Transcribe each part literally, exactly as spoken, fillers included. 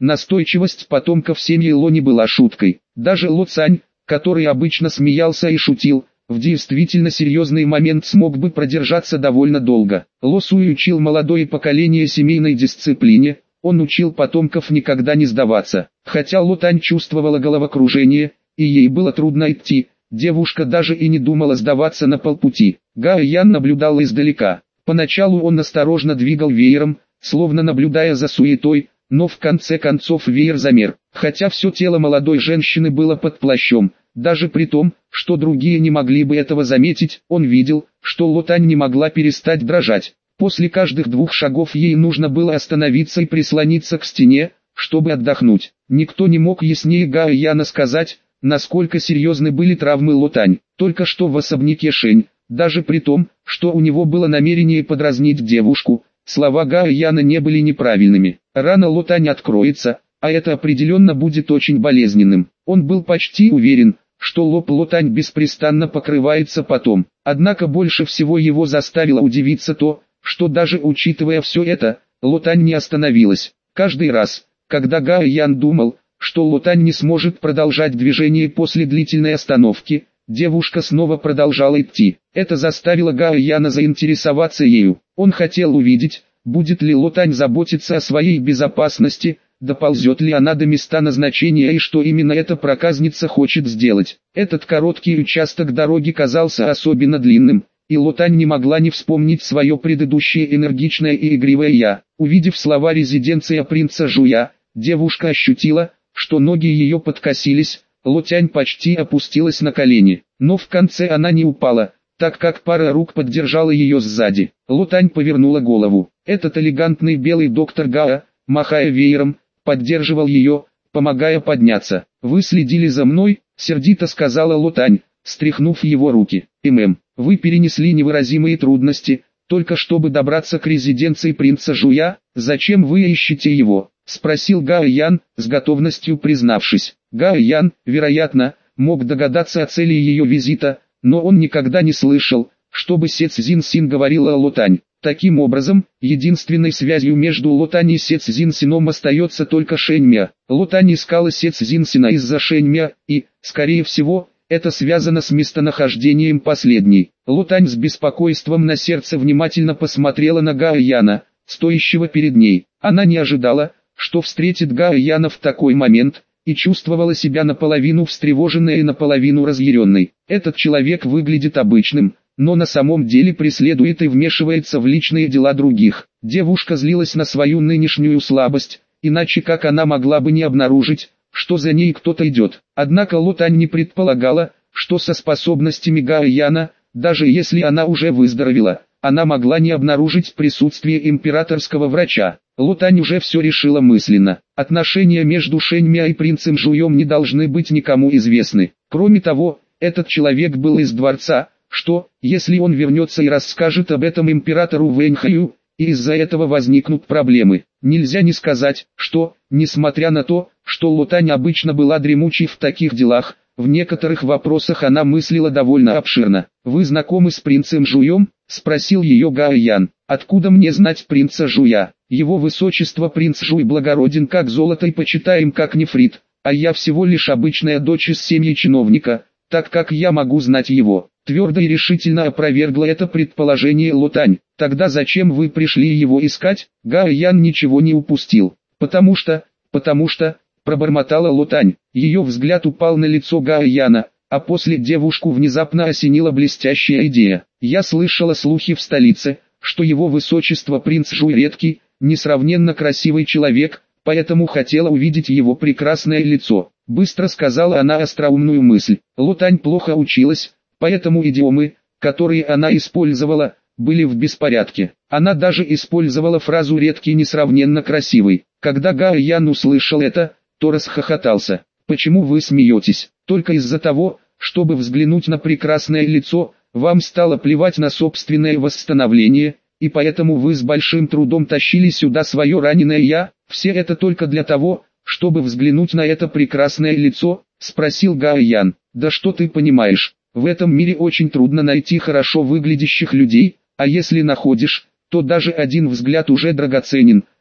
Настойчивость потомков семьи Ло не была шуткой. Даже Ло Цань, который обычно смеялся и шутил, в действительно серьезный момент смог бы продержаться довольно долго. Ло Суй учил молодое поколение семейной дисциплине, он учил потомков никогда не сдаваться. Хотя Ло Тань чувствовала головокружение, и ей было трудно идти, девушка даже и не думала сдаваться на полпути. Гао Ян наблюдал издалека. Поначалу он осторожно двигал веером, словно наблюдая за суетой, но в конце концов веер замер. Хотя все тело молодой женщины было под плащом, даже при том, что другие не могли бы этого заметить, он видел, что Ло Тань не могла перестать дрожать. После каждых двух шагов ей нужно было остановиться и прислониться к стене, чтобы отдохнуть. Никто не мог яснее Гао Яна сказать, насколько серьезны были травмы Ло Тань. Только что в особняке Шэнь, даже при том, что у него было намерение подразнить девушку, слова Гао Яна не были неправильными. Рана Ло Тань откроется, а это определенно будет очень болезненным. Он был почти уверен, что лоб Ло Тань беспрестанно покрывается потом. Однако больше всего его заставило удивиться то, что даже учитывая все это, Ло Тань не остановилась. Каждый раз, когда Гао Ян думал, что Ло Тань не сможет продолжать движение после длительной остановки, девушка снова продолжала идти. Это заставило Гао Яна заинтересоваться ею. Он хотел увидеть, будет ли Ло Тань заботиться о своей безопасности, доползет ли она до места назначения и что именно эта проказница хочет сделать. Этот короткий участок дороги казался особенно длинным, и Ло Тань не могла не вспомнить свое предыдущее энергичное и игривое «я». Увидев слова «резиденция принца Жуя», девушка ощутила, что ноги ее подкосились, Ло Тянь почти опустилась на колени, но в конце она не упала, так как пара рук поддержала ее сзади. Ло Тань повернула голову. Этот элегантный белый доктор Гао, махая веером, поддерживал ее, помогая подняться. «Вы следили за мной?» — сердито сказала Ло Тань, стряхнув его руки. «ММ, вы перенесли невыразимые трудности, только чтобы добраться к резиденции принца Жуя, зачем вы ищете его?» — спросил Гао Ян, с готовностью признавшись. Гао Ян, вероятно, мог догадаться о цели ее визита, но он никогда не слышал, чтобы Се Цзин Син говорила о Ло Тань. Таким образом, единственной связью между Ло Тань и Се Цзин Сином остается только Шэнь Мя. Ло Тань искала Се Цзин Сина из-за Шэнь Мя, и, скорее всего, это связано с местонахождением последней. Ло Тань с беспокойством на сердце внимательно посмотрела на Гао Яна, стоящего перед ней. Она не ожидала, что встретит Гао Яна в такой момент, и чувствовала себя наполовину встревоженной и наполовину разъяренной. Этот человек выглядит обычным, но на самом деле преследует и вмешивается в личные дела других. Девушка злилась на свою нынешнюю слабость, иначе как она могла бы не обнаружить, что за ней кто-то идет. Однако Ло Тань не предполагала, что со способностями Гао Яна, даже если она уже выздоровела, она могла не обнаружить присутствие императорского врача. Ло Тань уже все решила мысленно. Отношения между Шэнь Мя и принцем Жуем не должны быть никому известны. Кроме того, этот человек был из дворца, что, если он вернется и расскажет об этом императору Вэньхаю, и из-за этого возникнут проблемы. Нельзя не сказать, что, несмотря на то, что Ло Тань обычно была дремучей в таких делах, в некоторых вопросах она мыслила довольно обширно. «Вы знакомы с принцем Жуем?» — спросил ее Гао Ян. «Откуда мне знать принца Жуя? Его высочество принц Жуй благороден как золото и почитаем как нефрит, а я всего лишь обычная дочь из семьи чиновника, так как я могу знать его». Твердо и решительно опровергла это предположение Ло Тань. «Тогда зачем вы пришли его искать?» Гао Ян ничего не упустил. «Потому что, потому что...» пробормотала Ло Тань. Ее взгляд упал на лицо Гао Яна, а после девушку внезапно осенила блестящая идея. «Я слышала слухи в столице, что его высочество принц Жуй редкий, несравненно красивый человек, поэтому хотела увидеть его прекрасное лицо». Быстро сказала она остроумную мысль. Ло Тань плохо училась, поэтому идиомы, которые она использовала, были в беспорядке. Она даже использовала фразу «редкий несравненно красивый». Когда Гао Ян услышал это, то расхохотался. «Почему вы смеетесь? Только из-за того, чтобы взглянуть на прекрасное лицо, вам стало плевать на собственное восстановление, и поэтому вы с большим трудом тащили сюда свое раненое «я»? Все это только для того, чтобы взглянуть на это прекрасное лицо?» — спросил Гао Ян. «Да что ты понимаешь? В этом мире очень трудно найти хорошо выглядящих людей, а если находишь, то даже один взгляд уже драгоценен»,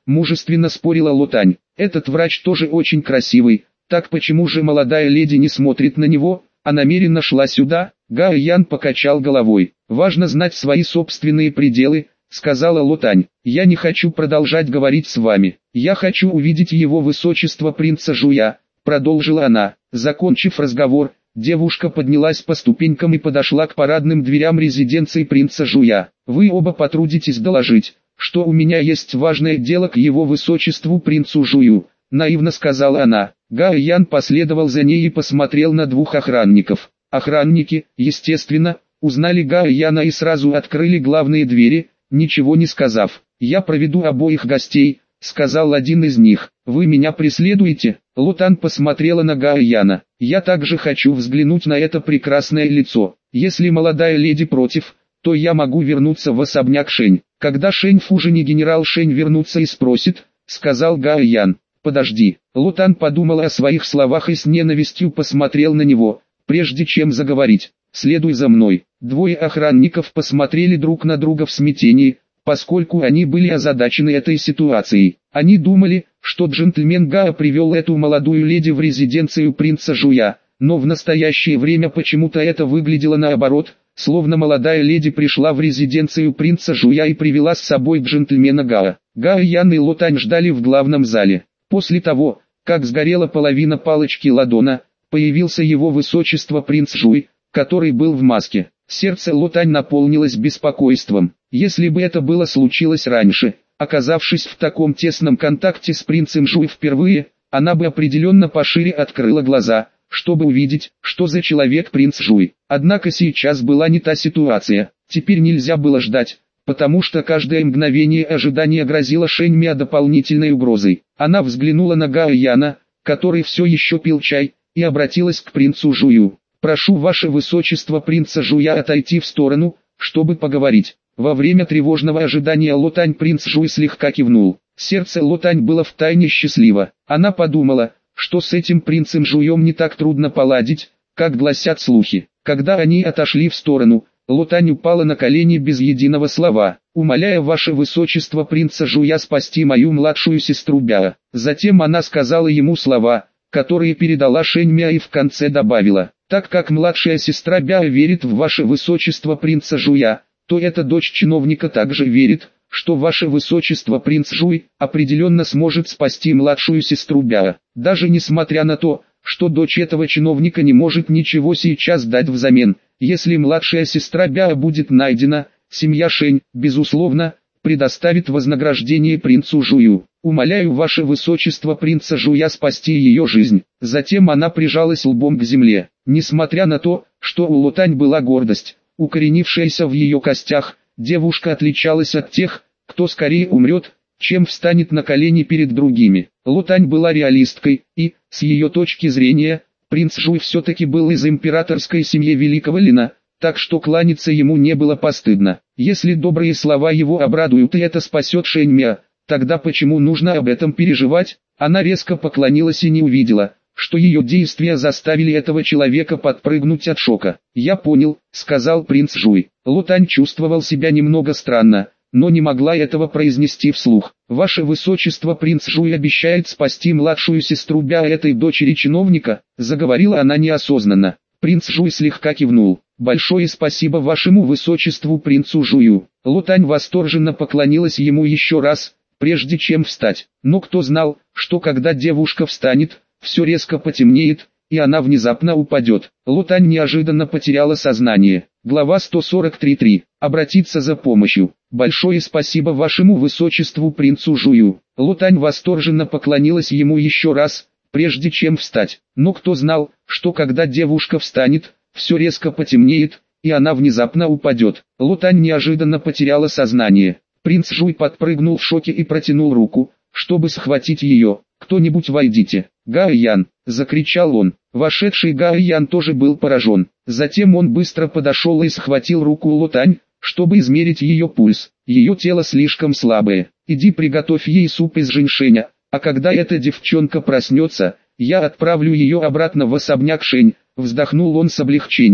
мужественно спорила Лотань. Этот врач тоже очень красивый, так почему же молодая леди не смотрит на него, а намеренно шла сюда? Гао Ян покачал головой. Важно знать свои собственные пределы, сказала Лотань. Я не хочу продолжать говорить с вами. Я хочу увидеть его высочество принца Жуя, продолжила она. Закончив разговор, девушка поднялась по ступенькам и подошла к парадным дверям резиденции принца Жуя. Вы оба потрудитесь доложить, что у меня есть важное дело к его высочеству принцу Жую, наивно сказала она. Гао Ян последовал за ней и посмотрел на двух охранников. Охранники, естественно, узнали Гао Яна и сразу открыли главные двери, ничего не сказав. «Я проведу обоих гостей», — сказал один из них. «Вы меня преследуете?» Лотань посмотрела на Гао Яна. «Я также хочу взглянуть на это прекрасное лицо. Если молодая леди против, то я могу вернуться в особняк Шэнь. Когда Шэнь Фужини генерал Шэнь вернутся и спросит», — сказал Гао Ян. «Подожди». Лотань подумала о своих словах и с ненавистью посмотрел на него, прежде чем заговорить. «Следуй за мной». Двое охранников посмотрели друг на друга в смятении, поскольку они были озадачены этой ситуацией. Они думали, что джентльмен Гао привел эту молодую леди в резиденцию принца Жуя, но в настоящее время почему-то это выглядело наоборот, словно молодая леди пришла в резиденцию принца Жуя и привела с собой джентльмена Гао. Гао Ян и Лотань ждали в главном зале. После того, как сгорела половина палочки ладона, появился его высочество принц Жуй, который был в маске. Сердце Лотань наполнилось беспокойством. Если бы это было случилось раньше, оказавшись в таком тесном контакте с принцем Жуй впервые, она бы определенно пошире открыла глаза, чтобы увидеть, что за человек принц Жуй. Однако сейчас была не та ситуация. Теперь нельзя было ждать, потому что каждое мгновение ожидания грозило Шэньмя дополнительной угрозой. Она взглянула на Гао Яна, который все еще пил чай, и обратилась к принцу Жую. «Прошу ваше высочество принца Жуя отойти в сторону, чтобы поговорить». Во время тревожного ожидания Лотань принц Жуй слегка кивнул. Сердце Лотань было втайне счастливо. Она подумала, что с этим принцем Жуем не так трудно поладить, как гласят слухи. Когда они отошли в сторону, Лотань упала на колени без единого слова, умоляя ваше высочество принца Жуя спасти мою младшую сестру Бяо. Затем она сказала ему слова, которые передала Шэньмя и в конце добавила: «Так как младшая сестра Бяо верит в ваше высочество принца Жуя, то эта дочь чиновника также верит, что ваше высочество принц Жуй определенно сможет спасти младшую сестру Бяо. Даже несмотря на то, что дочь этого чиновника не может ничего сейчас дать взамен, если младшая сестра Бяо будет найдена, семья Шэнь, безусловно, предоставит вознаграждение принцу Жую. Умоляю ваше высочество принца Жуя спасти ее жизнь». Затем она прижалась лбом к земле. Несмотря на то, что у Лотань была гордость, укоренившаяся в ее костях, девушка отличалась от тех, кто скорее умрет, чем встанет на колени перед другими. Лотань была реалисткой, и, с ее точки зрения, принц Жуй все-таки был из императорской семьи Великого Лина, так что кланяться ему не было постыдно. Если добрые слова его обрадуют и это спасет Шэньмя, тогда почему нужно об этом переживать? Она резко поклонилась и не увидела, что ее действия заставили этого человека подпрыгнуть от шока. «Я понял», — сказал принц Жуй. Лотань чувствовал себя немного странно, но не могла этого произнести вслух. «Ваше высочество принц Жуй обещает спасти младшую сестру Бяо этой дочери чиновника», — заговорила она неосознанно. Принц Жуй слегка кивнул. «Большое спасибо вашему высочеству принцу Жую». Лотань восторженно поклонилась ему еще раз, прежде чем встать. Но кто знал, что когда девушка встанет, все резко потемнеет, и она внезапно упадет. Лотань неожиданно потеряла сознание. Глава сто сорок три точка три. Обратиться за помощью. «Большое спасибо вашему высочеству принцу Жую». Лотань восторженно поклонилась ему еще раз, прежде чем встать. Но кто знал, что когда девушка встанет, все резко потемнеет, и она внезапно упадет. Лотань неожиданно потеряла сознание. Принц Жуй подпрыгнул в шоке и протянул руку, чтобы схватить ее. «Кто-нибудь войдите!» «Гао Ян!» — закричал он. Вошедший Гао Ян тоже был поражен. Затем он быстро подошел и схватил руку Лотань, чтобы измерить ее пульс. «Ее тело слишком слабое. Иди приготовь ей суп из женьшеня, а когда эта девчонка проснется, я отправлю ее обратно в особняк Шэнь», — вздохнул он с облегчением.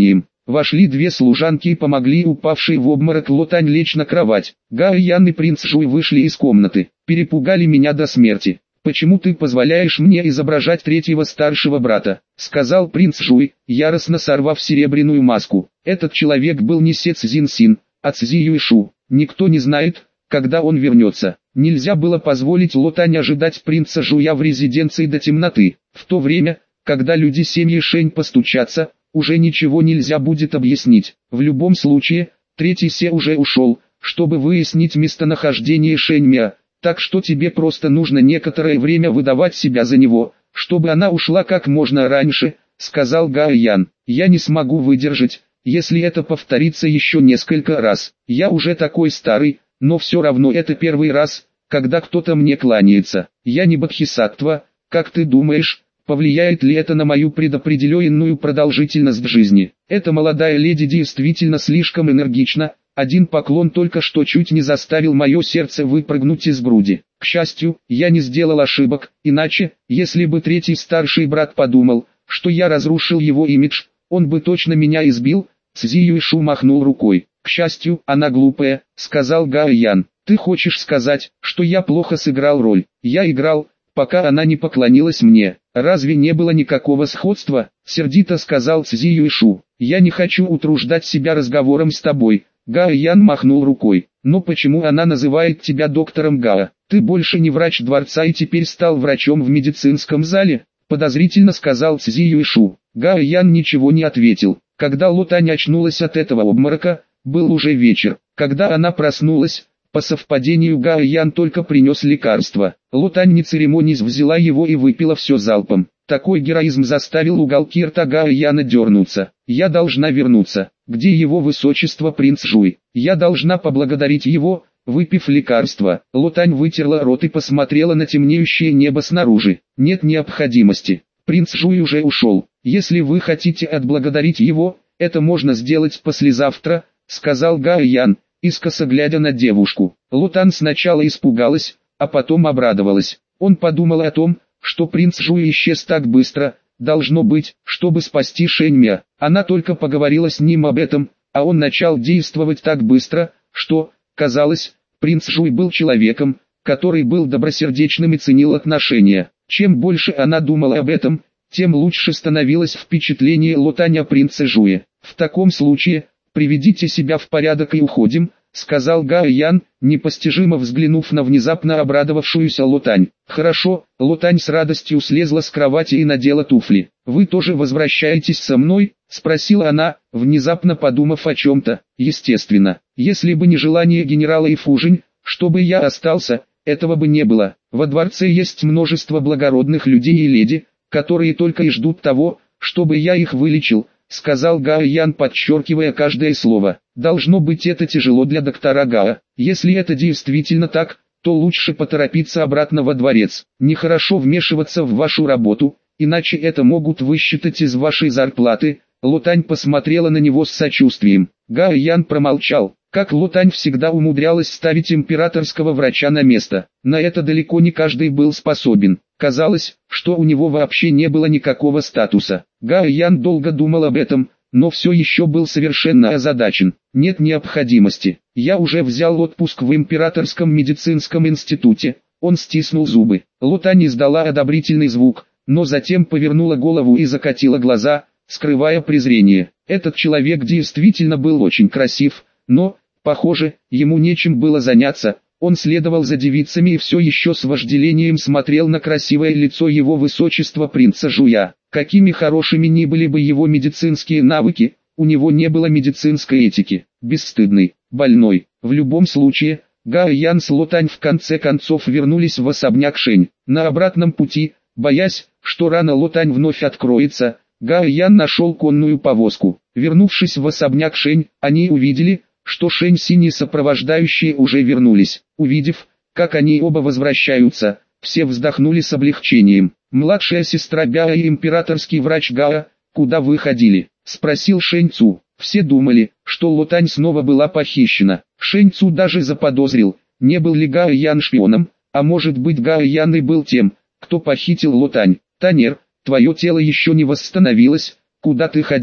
Вошли две служанки и помогли упавшей в обморок Лотань лечь на кровать. Гао Ян и принц Жуй вышли из комнаты. «Перепугали меня до смерти. Почему ты позволяешь мне изображать третьего старшего брата?» — сказал принц Жуй, яростно сорвав серебряную маску. Этот человек был не Се Цзиньсин, а Цзи Юйшу. Никто не знает, когда он вернется. Нельзя было позволить Лотань ожидать принца Жуя в резиденции до темноты. В то время, когда люди семьи Шэнь постучатся, уже ничего нельзя будет объяснить. В любом случае, третий Се уже ушел, чтобы выяснить местонахождение Шэньмя, так что тебе просто нужно некоторое время выдавать себя за него, чтобы она ушла как можно раньше, сказал Гао Ян. Я не смогу выдержать, если это повторится еще несколько раз. Я уже такой старый, но все равно это первый раз, когда кто-то мне кланяется. Я не бодхисаттва, как ты думаешь? Повлияет ли это на мою предопределенную продолжительность жизни? Эта молодая леди действительно слишком энергична, один поклон только что чуть не заставил мое сердце выпрыгнуть из груди. К счастью, я не сделал ошибок, иначе, если бы третий старший брат подумал, что я разрушил его имидж, он бы точно меня избил. Цзи Юйшу махнул рукой. К счастью, она глупая, сказал Гао Ян. Ты хочешь сказать, что я плохо сыграл роль? Я играл, пока она не поклонилась мне. Разве не было никакого сходства? Сердито сказал Цзи Юйшу. Я не хочу утруждать себя разговором с тобой. Гао Ян махнул рукой. Но почему она называет тебя доктором Гао? Ты больше не врач дворца и теперь стал врачом в медицинском зале? Подозрительно сказал Цзи Юйшу. Гао Ян ничего не ответил. Когда Лотань очнулась от этого обморока, был уже вечер. Когда она проснулась, по совпадению Гао Ян только принес лекарство. Лотань не церемонясь взяла его и выпила все залпом. Такой героизм заставил уголки рта Гао Яна дернуться. Я должна вернуться. Где его высочество принц Жуй? Я должна поблагодарить его. Выпив лекарство, Лотань вытерла рот и посмотрела на темнеющее небо снаружи. Нет необходимости. Принц Жуй уже ушел. Если вы хотите отблагодарить его, это можно сделать послезавтра, сказал Гао Ян, искоса глядя на девушку. Лотань сначала испугалась, а потом обрадовалась. Он подумал о том, что принц Жуй исчез так быстро, должно быть, чтобы спасти Шэньмя. Она только поговорила с ним об этом, а он начал действовать так быстро, что, казалось, принц Жуй был человеком, который был добросердечным и ценил отношения. Чем больше она думала об этом, тем лучше становилось впечатление Лотань о принце Жуе. В таком случае, приведите себя в порядок и уходим, сказал Гао Ян, непостижимо взглянув на внезапно обрадовавшуюся Лотань. Хорошо, Лотань с радостью слезла с кровати и надела туфли. Вы тоже возвращаетесь со мной? Спросила она, внезапно подумав о чем-то. Естественно, если бы не желание генерала Ифужень, чтобы я остался, этого бы не было. Во дворце есть множество благородных людей и леди, которые только и ждут того, чтобы я их вылечил, сказал Гао Ян, подчеркивая каждое слово. Должно быть, это тяжело для доктора Гао. Если это действительно так, то лучше поторопиться обратно во дворец. Нехорошо вмешиваться в вашу работу, иначе это могут высчитать из вашей зарплаты. Лотань посмотрела на него с сочувствием. Гао Ян промолчал. Как Лотань всегда умудрялась ставить императорского врача на место. На это далеко не каждый был способен. Казалось, что у него вообще не было никакого статуса. Гао Ян долго думал об этом, но все еще был совершенно озадачен. Нет необходимости. Я уже взял отпуск в императорском медицинском институте. Он стиснул зубы. Лотань издала одобрительный звук, но затем повернула голову и закатила глаза, скрывая презрение. Этот человек действительно был очень красив, но, похоже, ему нечем было заняться. Он следовал за девицами и все еще с вожделением смотрел на красивое лицо его высочества принца Жуя. Какими хорошими ни были бы его медицинские навыки, у него не было медицинской этики. Бесстыдный, больной. В любом случае, Гао Ян с Лотань в конце концов вернулись в особняк Шэнь. На обратном пути, боясь, что рано Лотань вновь откроется, Гао Ян нашел конную повозку. Вернувшись в особняк Шэнь, они увидели, что Шэнь Синь и сопровождающие уже вернулись. Увидев, как они оба возвращаются, все вздохнули с облегчением. «Младшая сестра Гао и императорский врач Гао, куда вы ходили?» — спросил Шэнь Цу. Все думали, что Лотань снова была похищена. Шэнь Цу даже заподозрил, не был ли Гао Ян шпионом, а может быть Гао Ян и был тем, кто похитил Лотань. «Танер, твое тело еще не восстановилось, куда ты ходила?»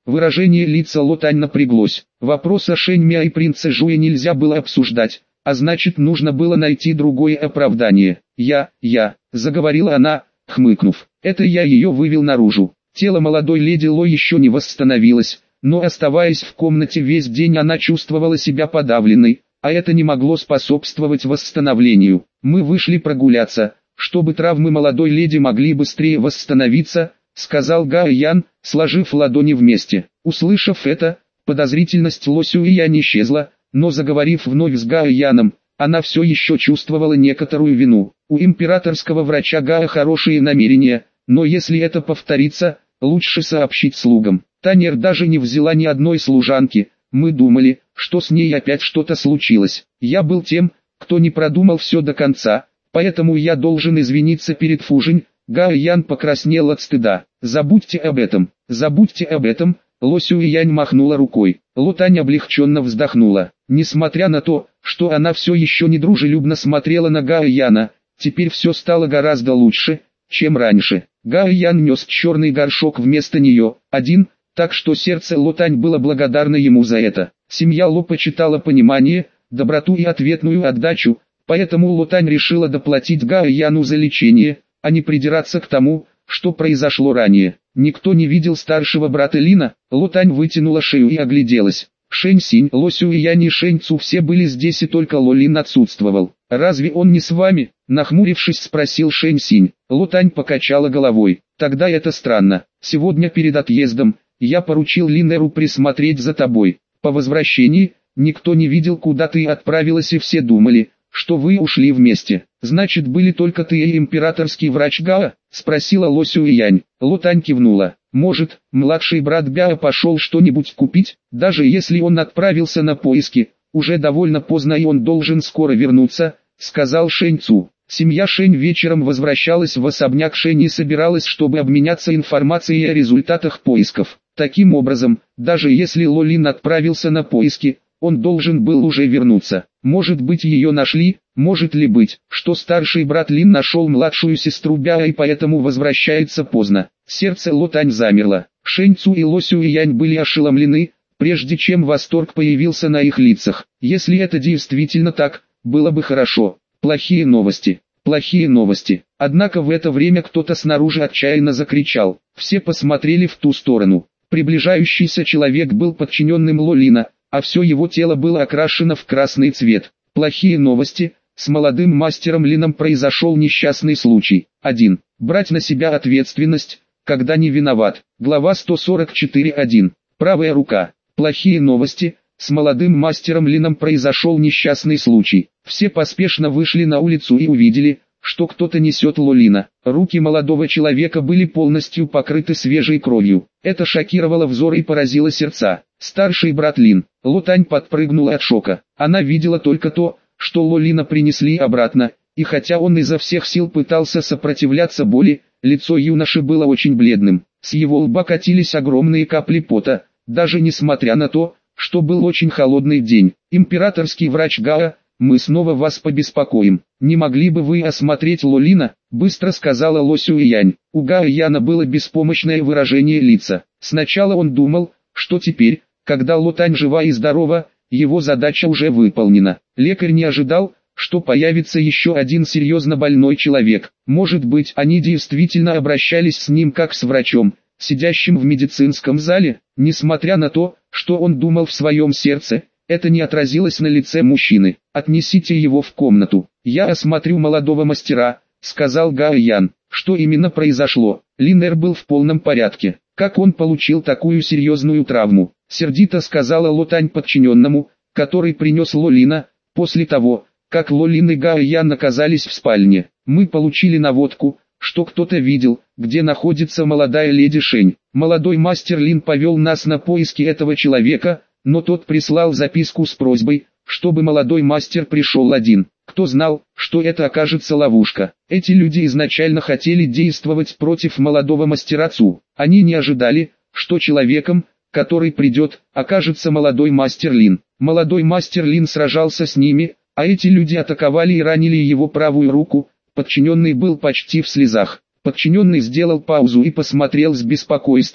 Выражение лица Ло Тань напряглось. Вопрос о Шэнь Мя и принце Жуе нельзя было обсуждать, а значит нужно было найти другое оправдание. «Я, я», — заговорила она, хмыкнув. «Это я ее вывел наружу». Тело молодой леди Ло еще не восстановилось, но оставаясь в комнате весь день она чувствовала себя подавленной, а это не могло способствовать восстановлению. «Мы вышли прогуляться, чтобы травмы молодой леди могли быстрее восстановиться», — сказал Гао Ян, сложив ладони вместе. Услышав это, подозрительность Ло Сюэянь исчезла, но заговорив вновь с Гао Яном, она все еще чувствовала некоторую вину. У императорского врача Гао хорошие намерения, но если это повторится, лучше сообщить слугам. Танер даже не взяла ни одной служанки. Мы думали, что с ней опять что-то случилось. Я был тем, кто не продумал все до конца, поэтому я должен извиниться перед Фужинь. Гао Ян покраснел от стыда. Забудьте об этом, забудьте об этом. Ло Сюэянь махнула рукой. Ло Тань облегченно вздохнула. Несмотря на то, что она все еще недружелюбно смотрела на Гао Яна, теперь все стало гораздо лучше, чем раньше. Гао Ян нес черный горшок вместо нее, один, так что сердце Ло Тань было благодарно ему за это. Семья Ло почитала понимание, доброту и ответную отдачу, поэтому Ло Тань решила доплатить Гао Яну за лечение, а не придираться к тому, что произошло ранее. Никто не видел старшего брата Лина. Ло Тань вытянула шею и огляделась. Шэнь Синь, Ло Сюэянь и Шэнь Цу все были здесь и только Ло Лин отсутствовал. «Разве он не с вами?» — нахмурившись спросил Шэнь Синь. Ло Тань покачала головой. «Тогда это странно. Сегодня перед отъездом я поручил Линеру присмотреть за тобой. По возвращении никто не видел, куда ты отправилась, и все думали, что вы ушли вместе. Значит, были только ты и императорский врач Гао?» — спросила Ло Сюэянь. Ло Тань кивнула. «Может, младший брат Гао пошел что-нибудь купить? Даже если он отправился на поиски, уже довольно поздно и он должен скоро вернуться», — сказал Шэнь Цу. Семья Шэнь вечером возвращалась в особняк Шэнь и собиралась, чтобы обменяться информацией о результатах поисков. Таким образом, даже если Ло Лин отправился на поиски, он должен был уже вернуться. Может быть, ее нашли, может ли быть, что старший брат Лин нашел младшую сестру Бяо и поэтому возвращается поздно. Сердце Ло Тань замерло. Шэнь Цу и Ло Сюэянь были ошеломлены, прежде чем восторг появился на их лицах. Если это действительно так, было бы хорошо. Плохие новости, плохие новости. Однако в это время кто-то снаружи отчаянно закричал. Все посмотрели в ту сторону. Приближающийся человек был подчиненным Ло Лина, а все его тело было окрашено в красный цвет. Плохие новости. С молодым мастером Лином произошел несчастный случай. один. Брать на себя ответственность, когда не виноват. Глава сто сорок четыре точка один. Правая рука. Плохие новости. С молодым мастером Лином произошел несчастный случай. Все поспешно вышли на улицу и увидели, что кто-то несет Ло Лина. Руки молодого человека были полностью покрыты свежей кровью. Это шокировало взор и поразило сердца. Старший брат Лин. Ло Тань подпрыгнула от шока. Она видела только то, что Ло Лина принесли обратно, и хотя он изо всех сил пытался сопротивляться боли, лицо юноши было очень бледным. С его лба катились огромные капли пота, даже несмотря на то, что был очень холодный день. «Императорский врач Гао, мы снова вас побеспокоим. Не могли бы вы осмотреть Ло Лина?» — быстро сказала Ло Сюэянь. У Гао Яна было беспомощное выражение лица. Сначала он думал, что теперь, когда Ло Тань жива и здорова, его задача уже выполнена. Лекарь не ожидал, что появится еще один серьезно больной человек. Может быть, они действительно обращались с ним как с врачом, сидящим в медицинском зале. Несмотря на то, что он думал в своем сердце, это не отразилось на лице мужчины. «Отнесите его в комнату. Я осмотрю молодого мастера», — сказал Гао Ян. Что именно произошло? Линер был в полном порядке. Как он получил такую серьезную травму? Сердито сказала Ло Тань подчиненному, который принес Ло Лина, после того, как Ло Лин и Гао Ян оказались в спальне. Мы получили наводку, что кто-то видел, где находится молодая леди Шэнь. Молодой мастер Лин повел нас на поиски этого человека, но тот прислал записку с просьбой, чтобы молодой мастер пришел один. Кто знал, что это окажется ловушка? Эти люди изначально хотели действовать против молодого мастера Цу. Они не ожидали, что человеком, который придет, окажется молодой мастер Лин. Молодой мастер Лин сражался с ними, а эти люди атаковали и ранили его правую руку. Подчиненный был почти в слезах. Подчиненный сделал паузу и посмотрел с беспокойством.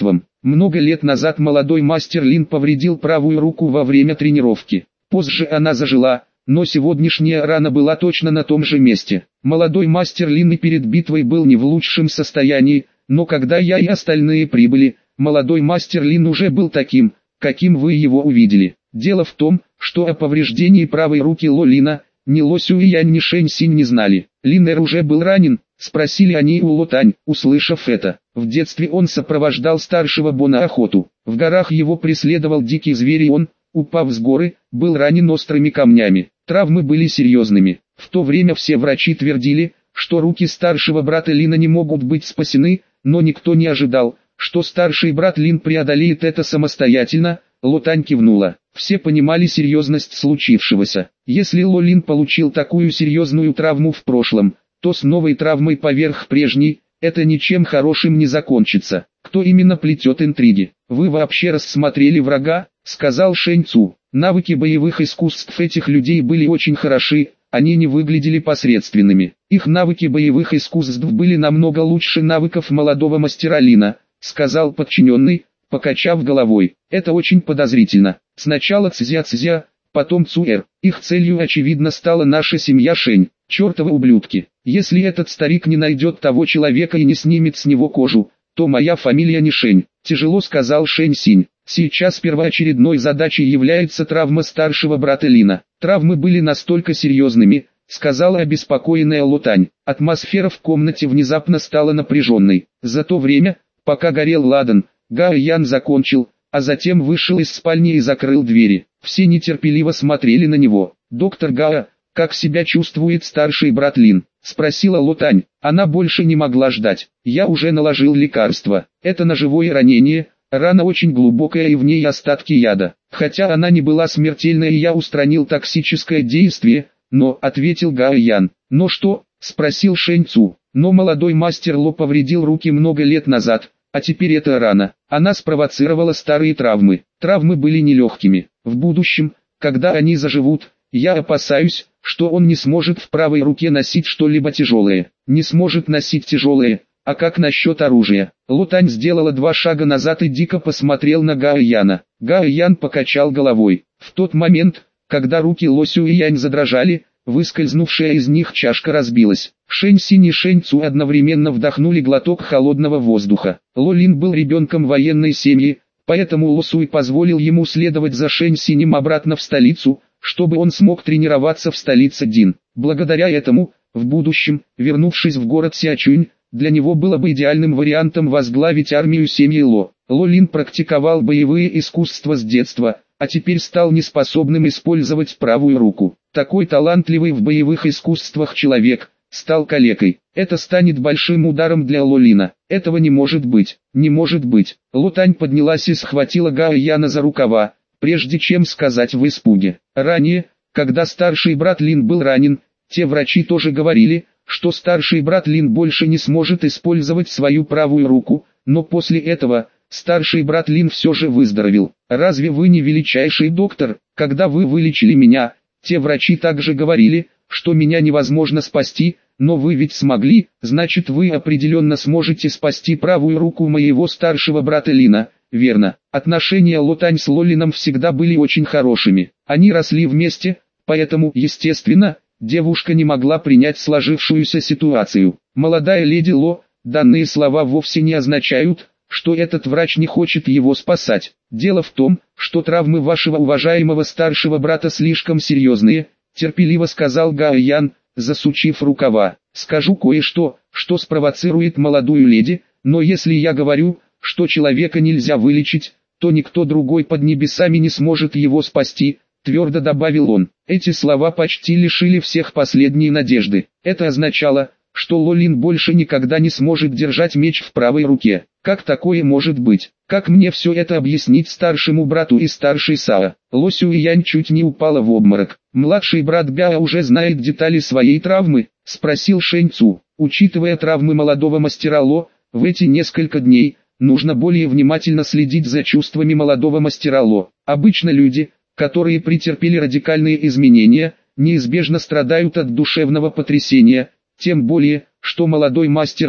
Много лет назад молодой мастер Лин повредил правую руку во время тренировки. Позже она зажила, но сегодняшняя рана была точно на том же месте. Молодой мастер Лин и перед битвой был не в лучшем состоянии, но когда я и остальные прибыли, молодой мастер Лин уже был таким, каким вы его увидели. Дело в том, что о повреждении правой руки Ло Лина ни Ло Сюэянь, ни Шэнь Синь не знали. Линер уже был ранен, спросили они у Ло Тань, услышав это. В детстве он сопровождал старшего Бо на охоту. В горах его преследовал дикий зверь и он, упав с горы, был ранен острыми камнями. Травмы были серьезными. В то время все врачи твердили, что руки старшего брата Лина не могут быть спасены, но никто не ожидал, что старший брат Лин преодолеет это самостоятельно. Ло Тань кивнула. Все понимали серьезность случившегося. Если Ло Лин получил такую серьезную травму в прошлом, то с новой травмой поверх прежней, это ничем хорошим не закончится. Кто именно плетет интриги? Вы вообще рассмотрели врага? Сказал Шэнь Цу. Навыки боевых искусств этих людей были очень хороши, они не выглядели посредственными. Их навыки боевых искусств были намного лучше навыков молодого мастера Лина, сказал подчиненный, покачав головой. Это очень подозрительно. Сначала Цзя-Цзя, потом Цуэр. Их целью очевидно стала наша семья Шэнь. Чертовы ублюдки. Если этот старик не найдет того человека и не снимет с него кожу, то моя фамилия не Шэнь. Тяжело сказал Шэнь Синь. Сейчас первоочередной задачей является травма старшего брата Лина. Травмы были настолько серьезными, сказала обеспокоенная Ло Тань. Атмосфера в комнате внезапно стала напряженной. За то время, пока горел ладан, Гао Ян закончил, а затем вышел из спальни и закрыл двери. Все нетерпеливо смотрели на него. «Доктор Гао, как себя чувствует старший брат Лин?» — спросила Ло Тань. Она больше не могла ждать. «Я уже наложил лекарство. Это ножевое ранение, рана очень глубокая и в ней остатки яда. Хотя она не была смертельной и я устранил токсическое действие, но», — ответил Гао Ян. «Но что?» — спросил Шэнь Цу. «Но молодой мастер Ло повредил руки много лет назад. А теперь это рана. Она спровоцировала старые травмы. Травмы были нелегкими. В будущем, когда они заживут, я опасаюсь, что он не сможет в правой руке носить что-либо тяжелое. Не сможет носить тяжелое. А как насчет оружия?» Ло Тань сделала два шага назад и дико посмотрел на Гао Яна. Гао Ян покачал головой. В тот момент, когда руки Ло Сюэянь задрожали, выскользнувшая из них чашка разбилась. Шэнь Синь и Шэнь Цу одновременно вдохнули глоток холодного воздуха. Ло Лин был ребенком военной семьи, поэтому Ло Суй позволил ему следовать за Шэнь Синем обратно в столицу, чтобы он смог тренироваться в столице Дин. Благодаря этому, в будущем, вернувшись в город Сяочунь, для него было бы идеальным вариантом возглавить армию семьи Ло. Ло Лин практиковал боевые искусства с детства, а теперь стал неспособным использовать правую руку. Такой талантливый в боевых искусствах человек стал калекой. Это станет большим ударом для Ло Лина. Этого не может быть. Не может быть. Ло Тань поднялась и схватила Гао Яна за рукава, прежде чем сказать в испуге. Ранее, когда старший брат Лин был ранен, те врачи тоже говорили, что старший брат Лин больше не сможет использовать свою правую руку, но после этого старший брат Лин все же выздоровел. Разве вы не величайший доктор? Когда вы вылечили меня, те врачи также говорили, что меня невозможно спасти, но вы ведь смогли, значит вы определенно сможете спасти правую руку моего старшего брата Лина, верно? Отношения Ло Тань с Ло Лином всегда были очень хорошими. Они росли вместе, поэтому, естественно, девушка не могла принять сложившуюся ситуацию. Молодая леди Ло, данные слова вовсе не означают, что этот врач не хочет его спасать. Дело в том, что травмы вашего уважаемого старшего брата слишком серьезные, терпеливо сказал Гао Ян, засучив рукава. Скажу кое-что, что спровоцирует молодую леди, но если я говорю, что человека нельзя вылечить, то никто другой под небесами не сможет его спасти, твердо добавил он. Эти слова почти лишили всех последней надежды. Это означало, что Ло Лин больше никогда не сможет держать меч в правой руке. Как такое может быть? Как мне все это объяснить старшему брату и старшей Сао? Ло Сюэянь чуть не упала в обморок. Младший брат Бяо уже знает детали своей травмы, спросил Шэнь Цу. Учитывая травмы молодого мастера Ло, в эти несколько дней, нужно более внимательно следить за чувствами молодого мастера Ло. Обычно люди, которые претерпели радикальные изменения, неизбежно страдают от душевного потрясения, тем более, что молодой мастер Ло,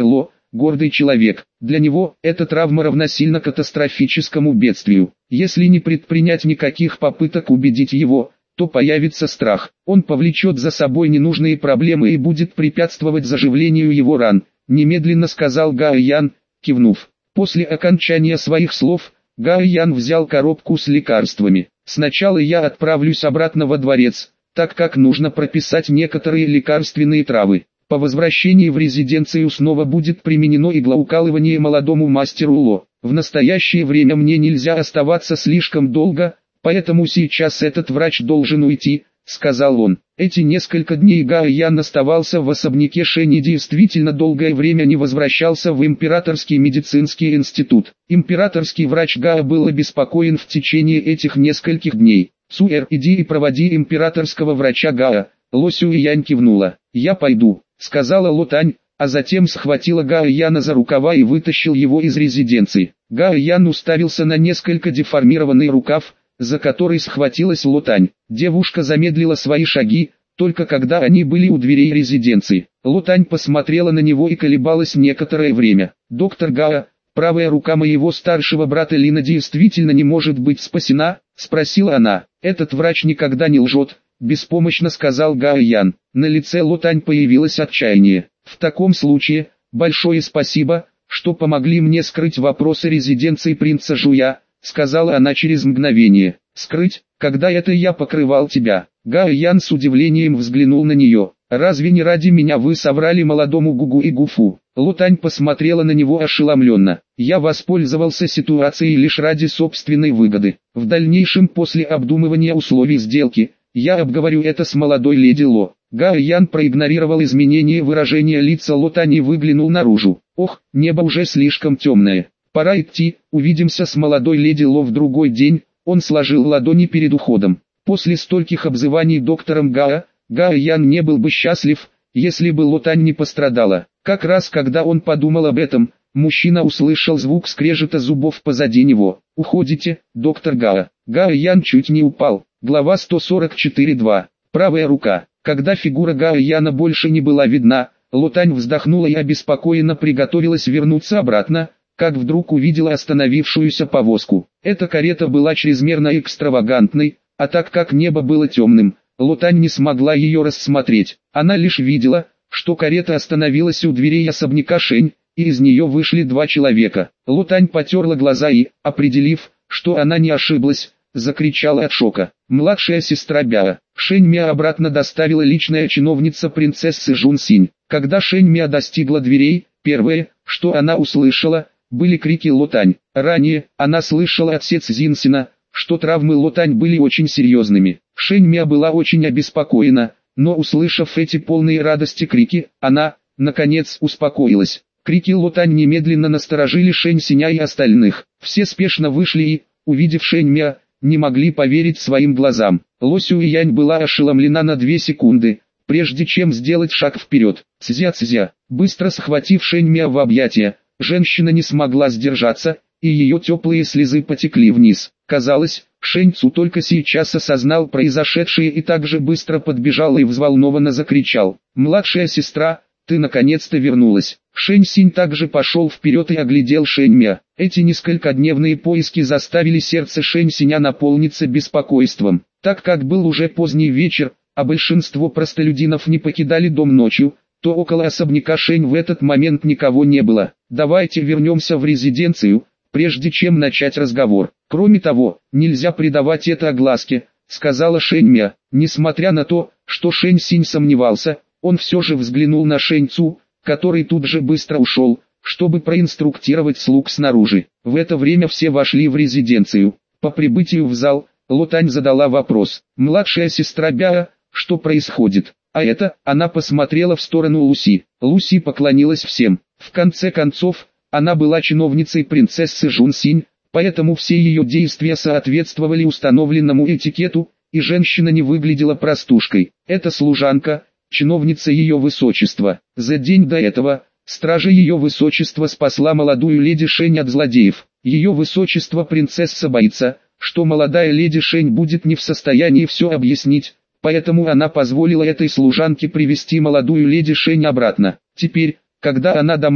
гордый человек. Для него эта травма равносильна катастрофическому бедствию. Если не предпринять никаких попыток убедить его, то появится страх. Он повлечет за собой ненужные проблемы и будет препятствовать заживлению его ран, немедленно сказал Гао Ян, кивнув. После окончания своих слов, Гао Ян взял коробку с лекарствами. Сначала я отправлюсь обратно во дворец, так как нужно прописать некоторые лекарственные травы. По возвращении в резиденцию снова будет применено иглоукалывание молодому мастеру Ло. В настоящее время мне нельзя оставаться слишком долго, поэтому сейчас этот врач должен уйти, сказал он. Эти несколько дней Гао Ян оставался в особняке Шэнь и действительно долгое время не возвращался в Императорский медицинский институт. Императорский врач Гао был обеспокоен в течение этих нескольких дней. Цуэр, иди и проводи императорского врача Гао. Ло Сюэянь кивнула. Я пойду, сказала Ло Тань, а затем схватила Гао Яна за рукава и вытащил его из резиденции. Гао Ян уставился на несколько деформированный рукав, за который схватилась Ло Тань. Девушка замедлила свои шаги, только когда они были у дверей резиденции. Ло Тань посмотрела на него и колебалась некоторое время. «Доктор Гао, правая рука моего старшего брата Лина действительно не может быть спасена?» – спросила она. «Этот врач никогда не лжет», – беспомощно сказал Гао Ян. На лице Ло Тань появилось отчаяние. «В таком случае, большое спасибо, что помогли мне скрыть вопросы резиденции принца Жуя», — сказала она через мгновение. «Скрыть, когда это я покрывал тебя?» Гао Ян с удивлением взглянул на нее. «Разве не ради меня вы соврали молодому Гугу и Гуфу?» Ло Тань посмотрела на него ошеломленно. «Я воспользовался ситуацией лишь ради собственной выгоды. В дальнейшем, после обдумывания условий сделки, я обговорю это с молодой леди Ло». Гао Ян проигнорировал изменение выражения лица Ло Тань и выглянул наружу. «Ох, небо уже слишком темное. Пора идти, увидимся с молодой леди Ло в другой день». Он сложил ладони перед уходом. После стольких обзываний доктором Гао, Гао Ян не был бы счастлив, если бы Ло Тань не пострадала. Как раз когда он подумал об этом, мужчина услышал звук скрежета зубов позади него. «Уходите, доктор Гао». Гао Ян чуть не упал. Глава сто сорок четыре два. Правая рука. Когда фигура Гао Яна больше не была видна, Ло Тань вздохнула и обеспокоенно приготовилась вернуться обратно, как вдруг увидела остановившуюся повозку. Эта карета была чрезмерно экстравагантной, а так как небо было темным, Ло Тань не смогла ее рассмотреть. Она лишь видела, что карета остановилась у дверей особняка Шэнь, и из нее вышли два человека. Ло Тань потерла глаза и, определив, что она не ошиблась, закричала от шока. Младшая сестра Бяо. Шэнь Мя обратно доставила личная чиновница принцессы Жун Синь. Когда Шэнь Мя достигла дверей, первое, что она услышала, были крики Ло Тань. Ранее, она слышала от Се Цзинсина, что травмы Ло Тань были очень серьезными. Шэнь Мя была очень обеспокоена, но услышав эти полные радости крики, она, наконец, успокоилась. Крики Ло Тань немедленно насторожили Шэнь Синя и остальных. Все спешно вышли и, увидев Шэнь Мя, не могли поверить своим глазам. Ло Сюэянь была ошеломлена на две секунды, прежде чем сделать шаг вперед. Цзя-цзя, быстро схватив Шэнь Мя в объятия, женщина не смогла сдержаться, и ее теплые слезы потекли вниз. Казалось, Шэнь Цу только сейчас осознал произошедшее и так же быстро подбежал и взволнованно закричал. «Младшая сестра, ты наконец-то вернулась». Шэнь Синь также пошел вперед и оглядел Шэнь Мя. Эти несколькодневные поиски заставили сердце Шэнь Синя наполниться беспокойством. Так как был уже поздний вечер, а большинство простолюдинов не покидали дом ночью, то около особняка Шэнь в этот момент никого не было. «Давайте вернемся в резиденцию, прежде чем начать разговор. Кроме того, нельзя придавать это огласке», — сказала Шэнь Мя. Несмотря на то, что Шэнь Синь сомневался, он все же взглянул на Шэнь Цу, который тут же быстро ушел, чтобы проинструктировать слуг снаружи. В это время все вошли в резиденцию. По прибытию в зал, Ло Тань задала вопрос. «Младшая сестра Бяо, что происходит?» А это, она посмотрела в сторону Луси. Луси поклонилась всем. В конце концов, она была чиновницей принцессы Жун Синь, поэтому все ее действия соответствовали установленному этикету, и женщина не выглядела простушкой. Это служанка, чиновница ее высочества. За день до этого, стража ее высочества спасла молодую леди Шэнь от злодеев. Ее высочество принцесса боится, что молодая леди Шэнь будет не в состоянии все объяснить, поэтому она позволила этой служанке привести молодую леди Шэнь обратно. Теперь, когда она дома,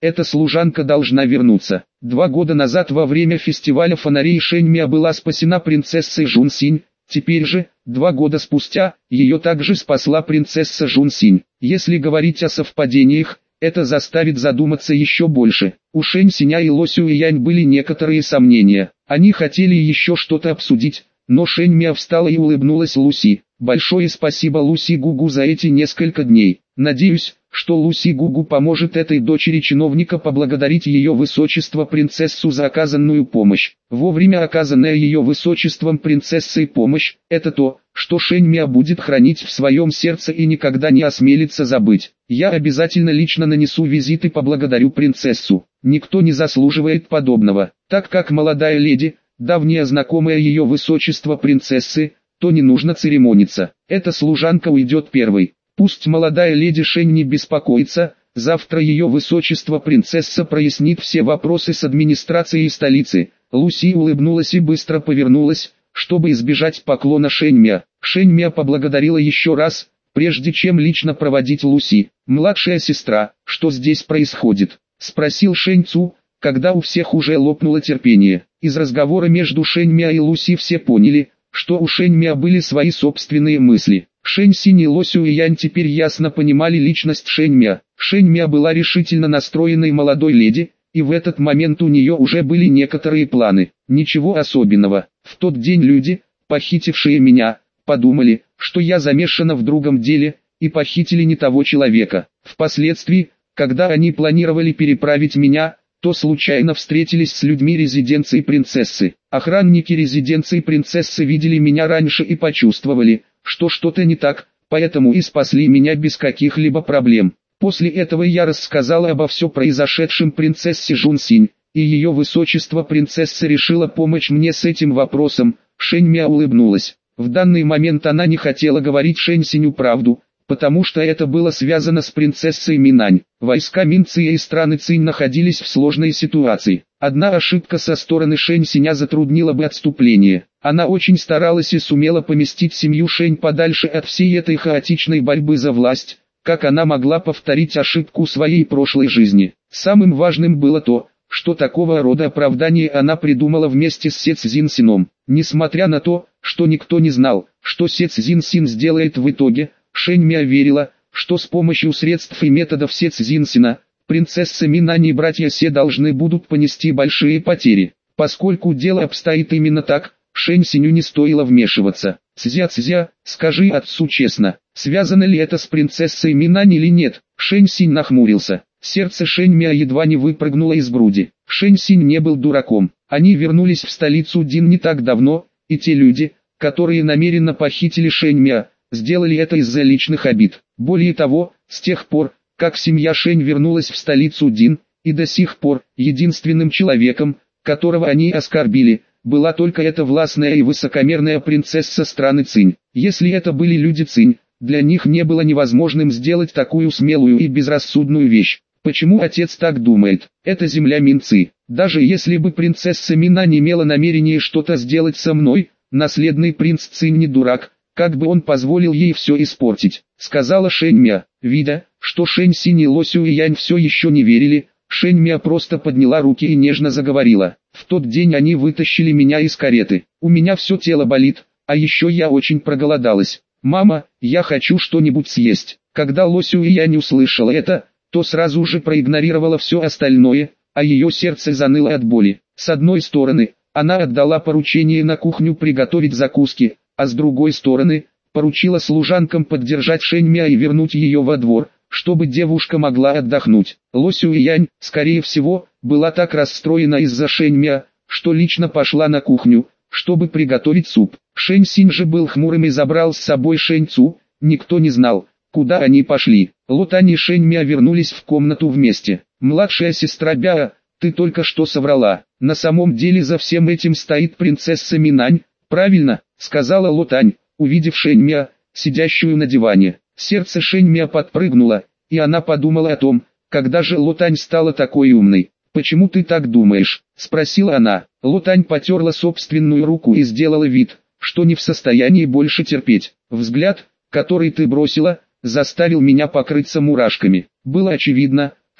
эта служанка должна вернуться. Два года назад во время фестиваля фонарей Шэньмя была спасена принцессой Жунсинь, теперь же, два года спустя, ее также спасла принцесса Жунсинь. Если говорить о совпадениях, это заставит задуматься еще больше. У Шэнь Синя и Ло Сюэянь были некоторые сомнения. Они хотели еще что-то обсудить, но Шэнь Мя встала и улыбнулась Луси. Большое спасибо Луси Гугу за эти несколько дней. Надеюсь, что Луси Гугу поможет этой дочери чиновника поблагодарить ее высочество принцессу за оказанную помощь. Вовремя оказанная ее высочеством принцессой помощь – это то, что Шэнь Мя будет хранить в своем сердце и никогда не осмелится забыть. Я обязательно лично нанесу визит и поблагодарю принцессу. Никто не заслуживает подобного. Так как молодая леди, давняя знакомая ее высочества принцессы, то не нужно церемониться. Эта служанка уйдет первой. Пусть молодая леди Шэнь не беспокоится, завтра ее высочество принцесса прояснит все вопросы с администрацией столицы. Луси улыбнулась и быстро повернулась, чтобы избежать поклона Шэнь Мя. Шэнь Мя поблагодарила еще раз, прежде чем лично проводить Луси. «Младшая сестра, что здесь происходит?» – спросил Шэнь Цу, когда у всех уже лопнуло терпение. Из разговора между Шэнь Мя и Луси все поняли, что у Шэнь Мя были свои собственные мысли. Шэнь Синь и Ло Сюэянь теперь ясно понимали личность Шэнь Мя. Шэнь Мя была решительно настроенной молодой леди, и в этот момент у нее уже были некоторые планы. Ничего особенного. В тот день люди, похитившие меня, подумали, что я замешана в другом деле, и похитили не того человека. Впоследствии, когда они планировали переправить меня, то случайно встретились с людьми резиденции принцессы. Охранники резиденции принцессы видели меня раньше и почувствовали, что что-то не так, поэтому и спасли меня без каких-либо проблем. После этого я рассказала обо всем произошедшем принцессе Жунсинь, и ее высочество принцесса решила помочь мне с этим вопросом. Шэнь Мя улыбнулась. В данный момент она не хотела говорить Шэнь Синю правду, потому что это было связано с принцессой Минань. Войска Минция и страны Цинь находились в сложной ситуации. Одна ошибка со стороны Шэнь Синя затруднила бы отступление. Она очень старалась и сумела поместить семью Шэнь подальше от всей этой хаотичной борьбы за власть, как она могла повторить ошибку своей прошлой жизни. Самым важным было то, что такого рода оправдание она придумала вместе с Се Цзиньсином. Несмотря на то, что никто не знал, что Се Цзиньсин сделает в итоге, Шэнь Мя верила, что с помощью средств и методов Се Цзиньсина, принцесса Минань и братья Се должны будут понести большие потери. Поскольку дело обстоит именно так, Шэнь Синю не стоило вмешиваться. «Цзя-цзя, скажи отцу честно, связано ли это с принцессой Минань или нет?» Шэнь Синь нахмурился. Сердце Шэнь Мя едва не выпрыгнуло из груди. Шэнь Синь не был дураком. Они вернулись в столицу Дин не так давно, и те люди, которые намеренно похитили Шэнь Мя, сделали это из-за личных обид. Более того, с тех пор, как семья Шэнь вернулась в столицу Дин, и до сих пор, единственным человеком, которого они оскорбили, была только эта властная и высокомерная принцесса страны Цинь. Если это были люди Цинь, для них не было невозможным сделать такую смелую и безрассудную вещь. Почему отец так думает? Это земля Минцы. Даже если бы принцесса Мина не имела намерения что-то сделать со мной, наследный принц Цинь не дурак, как бы он позволил ей все испортить, сказала Шэнь Мя. Видя, что Шэнь Синь и Ло Сюэянь все еще не верили, Шэнь Мя просто подняла руки и нежно заговорила. В тот день они вытащили меня из кареты. У меня все тело болит, а еще я очень проголодалась. «Мама, я хочу что-нибудь съесть». Когда Ло Сюэянь услышала это, то сразу же проигнорировала все остальное, а ее сердце заныло от боли. С одной стороны, она отдала поручение на кухню приготовить закуски, а с другой стороны, поручила служанкам поддержать Шэнь Мя и вернуть ее во двор, чтобы девушка могла отдохнуть. Ло Сюэянь, скорее всего, была так расстроена из-за Шэнь Мя, что лично пошла на кухню, чтобы приготовить суп. Шэнь Синь же был хмурым и забрал с собой Шэнь Цу. Никто не знал, куда они пошли. Ло Тань и Шэнь Мя вернулись в комнату вместе. «Младшая сестра Бяа, ты только что соврала. На самом деле за всем этим стоит принцесса Минань, правильно?» — сказала Ло Тань, увидев Шэнь Мя, сидящую на диване. Сердце Шэнь Мя подпрыгнуло, и она подумала о том, когда же Ло Тань стала такой умной. «Почему ты так думаешь?» — спросила она. Ло Тань потерла собственную руку и сделала вид, что не в состоянии больше терпеть. «Взгляд, который ты бросила, заставил меня покрыться мурашками». Было очевидно,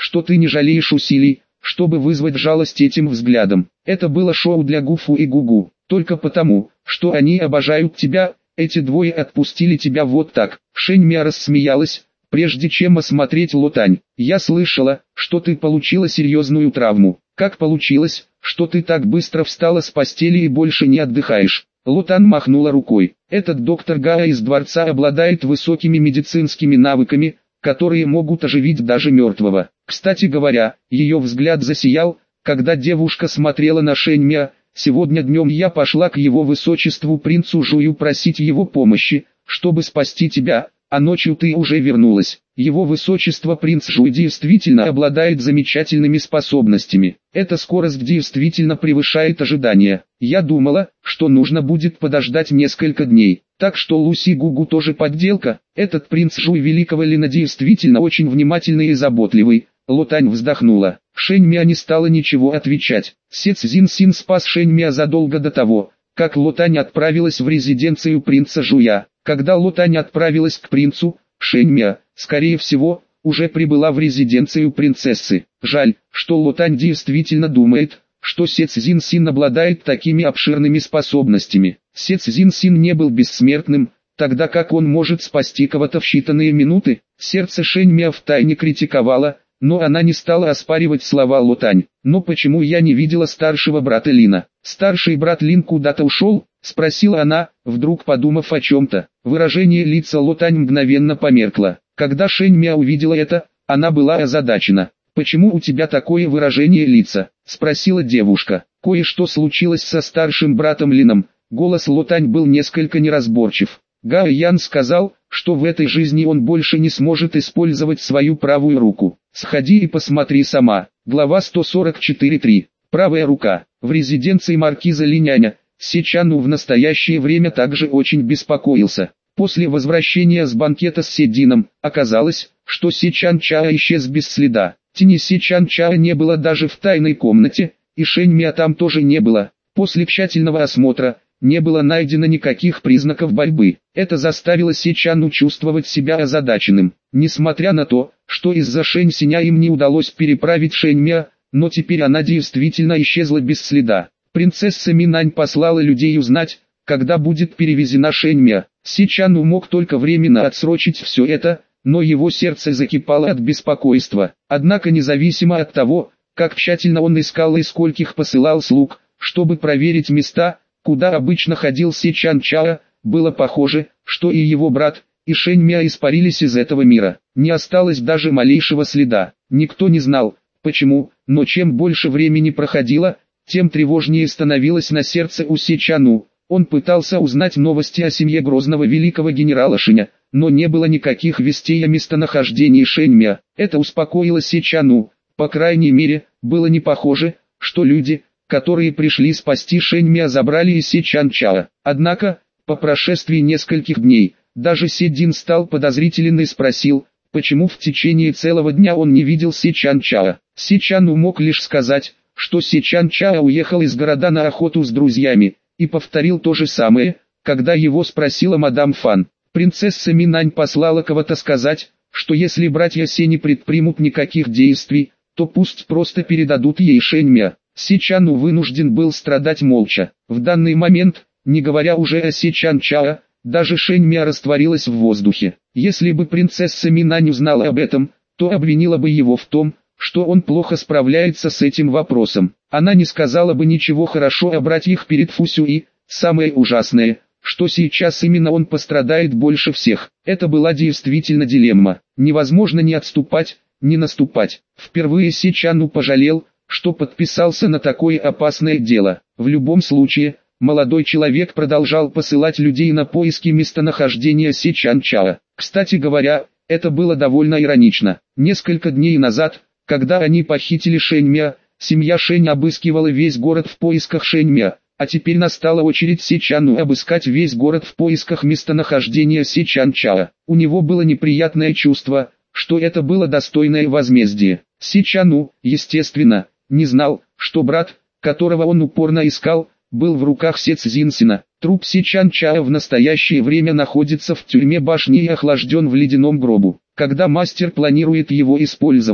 что ты не жалеешь усилий, чтобы вызвать жалость этим взглядом. Это было шоу для Гуфу и Гугу. Только потому, что они обожают тебя, эти двое отпустили тебя вот так. Шэньмя рассмеялась, прежде чем осмотреть Лотань. Я слышала, что ты получила серьезную травму. Как получилось, что ты так быстро встала с постели и больше не отдыхаешь? Лотань махнула рукой. Этот доктор Гао из дворца обладает высокими медицинскими навыками, которые могут оживить даже мертвого. Кстати говоря, ее взгляд засиял, когда девушка смотрела на Шэньмя. Сегодня днем я пошла к его высочеству принцу Жую просить его помощи, чтобы спасти тебя, а ночью ты уже вернулась. Его высочество принц Жуй действительно обладает замечательными способностями. Эта скорость действительно превышает ожидания. Я думала, что нужно будет подождать несколько дней. Так что Луси Гугу тоже подделка. Этот принц Жуй великого Лина действительно очень внимательный и заботливый. Лотань вздохнула. Шэньмя не стала ничего отвечать. Се Цзиньсин спас Шэньмя задолго до того, как Лотань отправилась в резиденцию принца Жуя. Когда Лотань отправилась к принцу, Шэньмя, скорее всего, уже прибыла в резиденцию принцессы. Жаль, что Лотань действительно думает, что Се Цзиньсин обладает такими обширными способностями. Се Цзиньсин не был бессмертным, тогда как он может спасти кого-то в считанные минуты. Сердце Шэньмя втайне критиковало, но она не стала оспаривать слова Лотань. «Но почему я не видела старшего брата Лина?» «Старший брат Лин куда-то ушел?» — спросила она, вдруг подумав о чем-то. Выражение лица Лотань мгновенно померкло. Когда Шэньмя увидела это, она была озадачена. «Почему у тебя такое выражение лица?» — спросила девушка. «Кое-что случилось со старшим братом Лином». Голос Лотань был несколько неразборчив. Гао Ян сказал, что в этой жизни он больше не сможет использовать свою правую руку. Сходи и посмотри сама. Глава сто сорок четыре точка три. Правая рука. В резиденции маркиза Линяня, Се Чану в настоящее время также очень беспокоился. После возвращения с банкета с Седином, оказалось, что Се Чан Чаа исчез без следа. Тени Се Чан Чаа не было даже в тайной комнате, и Шэньмя там тоже не было. После тщательного осмотра, не было найдено никаких признаков борьбы. Это заставило Се Чану чувствовать себя озадаченным. Несмотря на то, что из-за Шэнь Синя им не удалось переправить Шэньмя, но теперь она действительно исчезла без следа. Принцесса Минань послала людей узнать, когда будет перевезена Шэньмя. Се Чану мог только временно отсрочить все это, но его сердце закипало от беспокойства. Однако независимо от того, как тщательно он искал и скольких посылал слуг, чтобы проверить места, куда обычно ходил Се Чан Чаа, было похоже, что и его брат, и Шэньмя испарились из этого мира. Не осталось даже малейшего следа. Никто не знал, почему, но чем больше времени проходило, тем тревожнее становилось на сердце у Се Чану. Он пытался узнать новости о семье грозного великого генерала Шэня, но не было никаких вестей о местонахождении Шэньмя. Это успокоило Се Чану. По крайней мере, было не похоже, что люди, которые пришли спасти Шэньмя, забрали и Се Чан Чаа. Однако, по прошествии нескольких дней, даже Се Дин стал подозрителен и спросил, почему в течение целого дня он не видел Се Чан Чаа. Се Чану мог лишь сказать, что Се Чан Чаа уехал из города на охоту с друзьями, и повторил то же самое, когда его спросила мадам Фан. Принцесса Минань послала кого-то сказать, что если братья Се не предпримут никаких действий, то пусть просто передадут ей Шэньмя. Се Чану вынужден был страдать молча. В данный момент, не говоря уже о Се Чан Чаа, даже Шэньмя растворилась в воздухе. Если бы принцесса Минань узнала об этом, то обвинила бы его в том, что он плохо справляется с этим вопросом. Она не сказала бы ничего хорошо о братьях перед Фусюи. Самое ужасное, что сейчас именно он пострадает больше всех. Это была действительно дилемма. Невозможно ни отступать, ни наступать. Впервые Се Чану пожалел, что подписался на такое опасное дело. В любом случае, молодой человек продолжал посылать людей на поиски местонахождения Се Чан Чаа. Кстати говоря, это было довольно иронично. Несколько дней назад, когда они похитили Шэньмя, семья Шэнь обыскивала весь город в поисках Шэньмя, а теперь настала очередь Се Чану обыскать весь город в поисках местонахождения Се Чан Чаа. У него было неприятное чувство, что это было достойное возмездие. Се Чану, естественно, не знал, что брат, которого он упорно искал, был в руках Се Цзиньсина. Труп Се Чан Чаа в настоящее время находится в тюрьме башни и охлажден в ледяном гробу. Когда мастер планирует его использовать,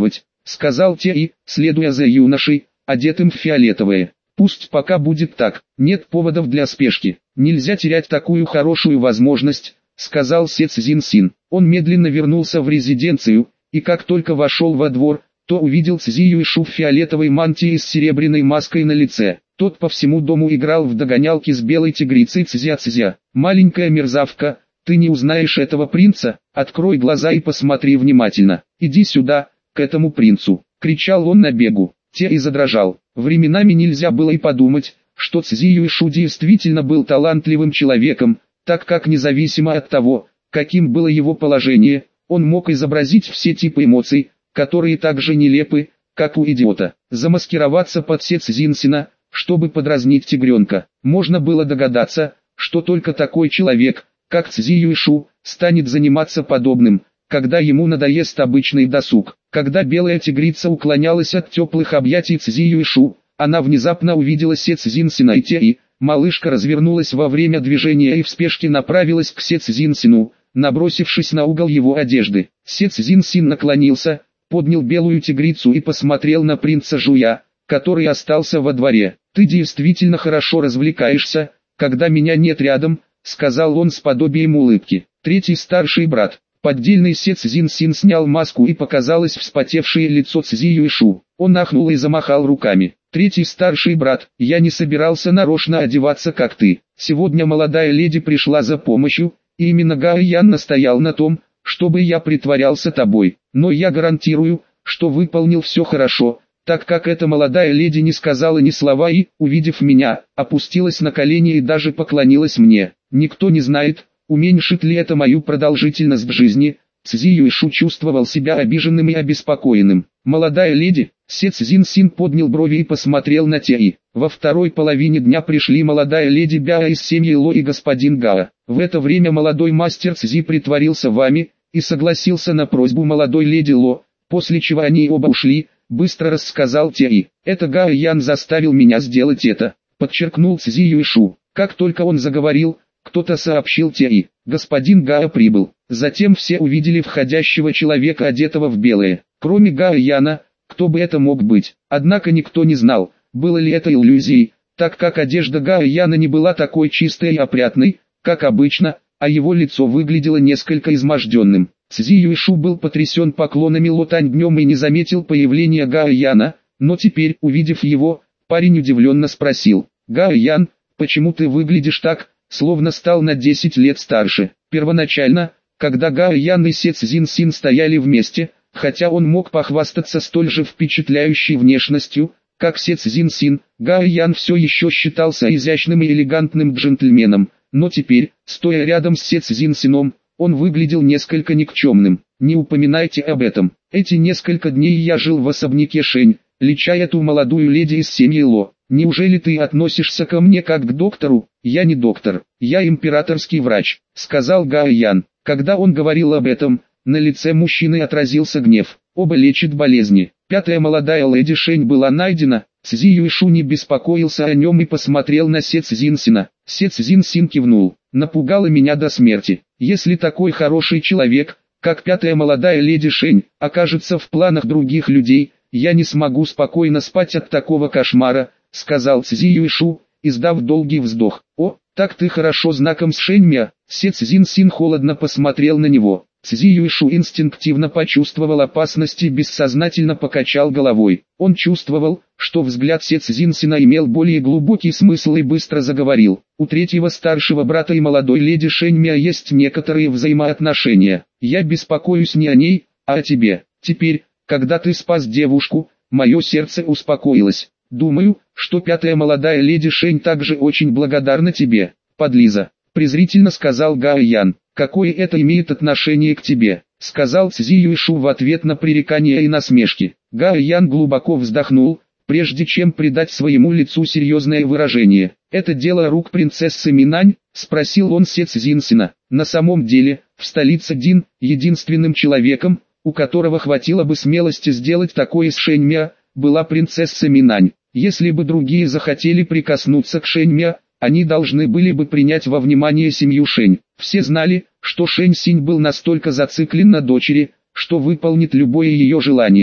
сказал Тяи, следуя за юношей, одетым в фиолетовое. Пусть пока будет так, нет поводов для спешки, нельзя терять такую хорошую возможность, сказал Се Цзиньсин. Он медленно вернулся в резиденцию, и как только вошел во двор, то увидел Цзи Юйшу в фиолетовой мантии с серебряной маской на лице. Тот по всему дому играл в догонялки с белой тигрицей Цзя-Цзя. «Маленькая мерзавка, ты не узнаешь этого принца? Открой глаза и посмотри внимательно. Иди сюда, к этому принцу!» — кричал он на бегу. Те и задрожал. Временами нельзя было и подумать, что Цзи Юйшу действительно был талантливым человеком, так как независимо от того, каким было его положение, он мог изобразить все типы эмоций, которые так же нелепы, как у идиота. Замаскироваться под Се Цзиньсина, чтобы подразнить тигренка. Можно было догадаться, что только такой человек, как Цзи Юйшу, станет заниматься подобным, когда ему надоест обычный досуг. Когда белая тигрица уклонялась от теплых объятий Цзи Юйшу, она внезапно увидела Се Цзиньсина и Тяи. Малышка развернулась во время движения и в спешке направилась к Се Цзиньсину, набросившись на угол его одежды. Се Цзиньсин наклонился, поднял белую тигрицу и посмотрел на принца Жуя, который остался во дворе. «Ты действительно хорошо развлекаешься, когда меня нет рядом», — сказал он с подобием улыбки. Третий старший брат. Поддельный Се Цзиньсин снял маску и показалось вспотевшее лицо Цзи Юйшу. Он ахнул и замахал руками. «Третий старший брат, я не собирался нарочно одеваться как ты. Сегодня молодая леди пришла за помощью, и именно Гао Ян настоял на том, чтобы я притворялся тобой. Но я гарантирую, что выполнил все хорошо, так как эта молодая леди не сказала ни слова и, увидев меня, опустилась на колени и даже поклонилась мне. Никто не знает, уменьшит ли это мою продолжительность жизни». Цзи Юйшу чувствовал себя обиженным и обеспокоенным. «Молодая леди?» Се Цзиньсин поднял брови и посмотрел на Тяи. Во второй половине дня пришли молодая леди Бяо из семьи Ло и господин Гао. В это время молодой мастер Цзи притворился вами и согласился на просьбу молодой леди Ло, после чего они оба ушли, быстро рассказал Тяи. «Это Гао Ян заставил меня сделать это», подчеркнул Цзи Юйшу. Как только он заговорил, кто-то сообщил Тяи: «Господин Гао прибыл». Затем все увидели входящего человека, одетого в белое. Кроме Гао Яна, кто бы это мог быть? Однако никто не знал, было ли это иллюзией, так как одежда Гао Яна не была такой чистой и опрятной, как обычно, а его лицо выглядело несколько изможденным. Цзи Юйшу был потрясен поклонами Ло Тань днем и не заметил появления Гао Яна, но теперь, увидев его, парень удивленно спросил: «Гао Ян, почему ты выглядишь так, словно стал на десять лет старше?» Первоначально, когда Гао Ян и Се Цзиньсин стояли вместе, хотя он мог похвастаться столь же впечатляющей внешностью, как Се Цзиньсин, Гао Ян все еще считался изящным и элегантным джентльменом, но теперь, стоя рядом с Се Цзиньсином, он выглядел несколько никчемным. «Не упоминайте об этом. Эти несколько дней я жил в особняке Шэнь, леча эту молодую леди из семьи Ло. Неужели ты относишься ко мне как к доктору?» «Я не доктор, я императорский врач», — сказал Гао Ян. Когда он говорил об этом, на лице мужчины отразился гнев. «Оба лечат болезни. Пятая молодая леди Шэнь была найдена». Цзи Юйшу не беспокоился о нем и посмотрел на Се Цзиньсина. Се Цзиньсин кивнул. «Напугала меня до смерти. Если такой хороший человек, как пятая молодая леди Шэнь, окажется в планах других людей, я не смогу спокойно спать от такого кошмара», — сказал Цзи Юйшу, издав долгий вздох. «О, так ты хорошо знаком с Шэньмя?» Се Цзиньсин холодно посмотрел на него. Цзи Юйшу инстинктивно почувствовал опасность и бессознательно покачал головой. Он чувствовал, что взгляд Се Цзиньсина имел более глубокий смысл и быстро заговорил. «У третьего старшего брата и молодой леди Шэньмя есть некоторые взаимоотношения. Я беспокоюсь не о ней, а о тебе. Теперь, когда ты спас девушку, мое сердце успокоилось. Думаю, что пятая молодая леди Шэнь также очень благодарна тебе, подлиза», презрительно сказал Гао Ян. «Какое это имеет отношение к тебе?» — сказал Цзи Юйшу в ответ на пререкания и насмешки. Гао Ян глубоко вздохнул, прежде чем придать своему лицу серьезное выражение. «Это дело рук принцессы Минань?» — спросил он Се Цзиньсина. На самом деле, в столице Дин, единственным человеком, у которого хватило бы смелости сделать такое с Шэньмя, была принцесса Минань. Если бы другие захотели прикоснуться к Шэньмя, они должны были бы принять во внимание семью Шэнь. Все знали, что Шэнь Синь был настолько зациклен на дочери, что выполнит любое ее желание.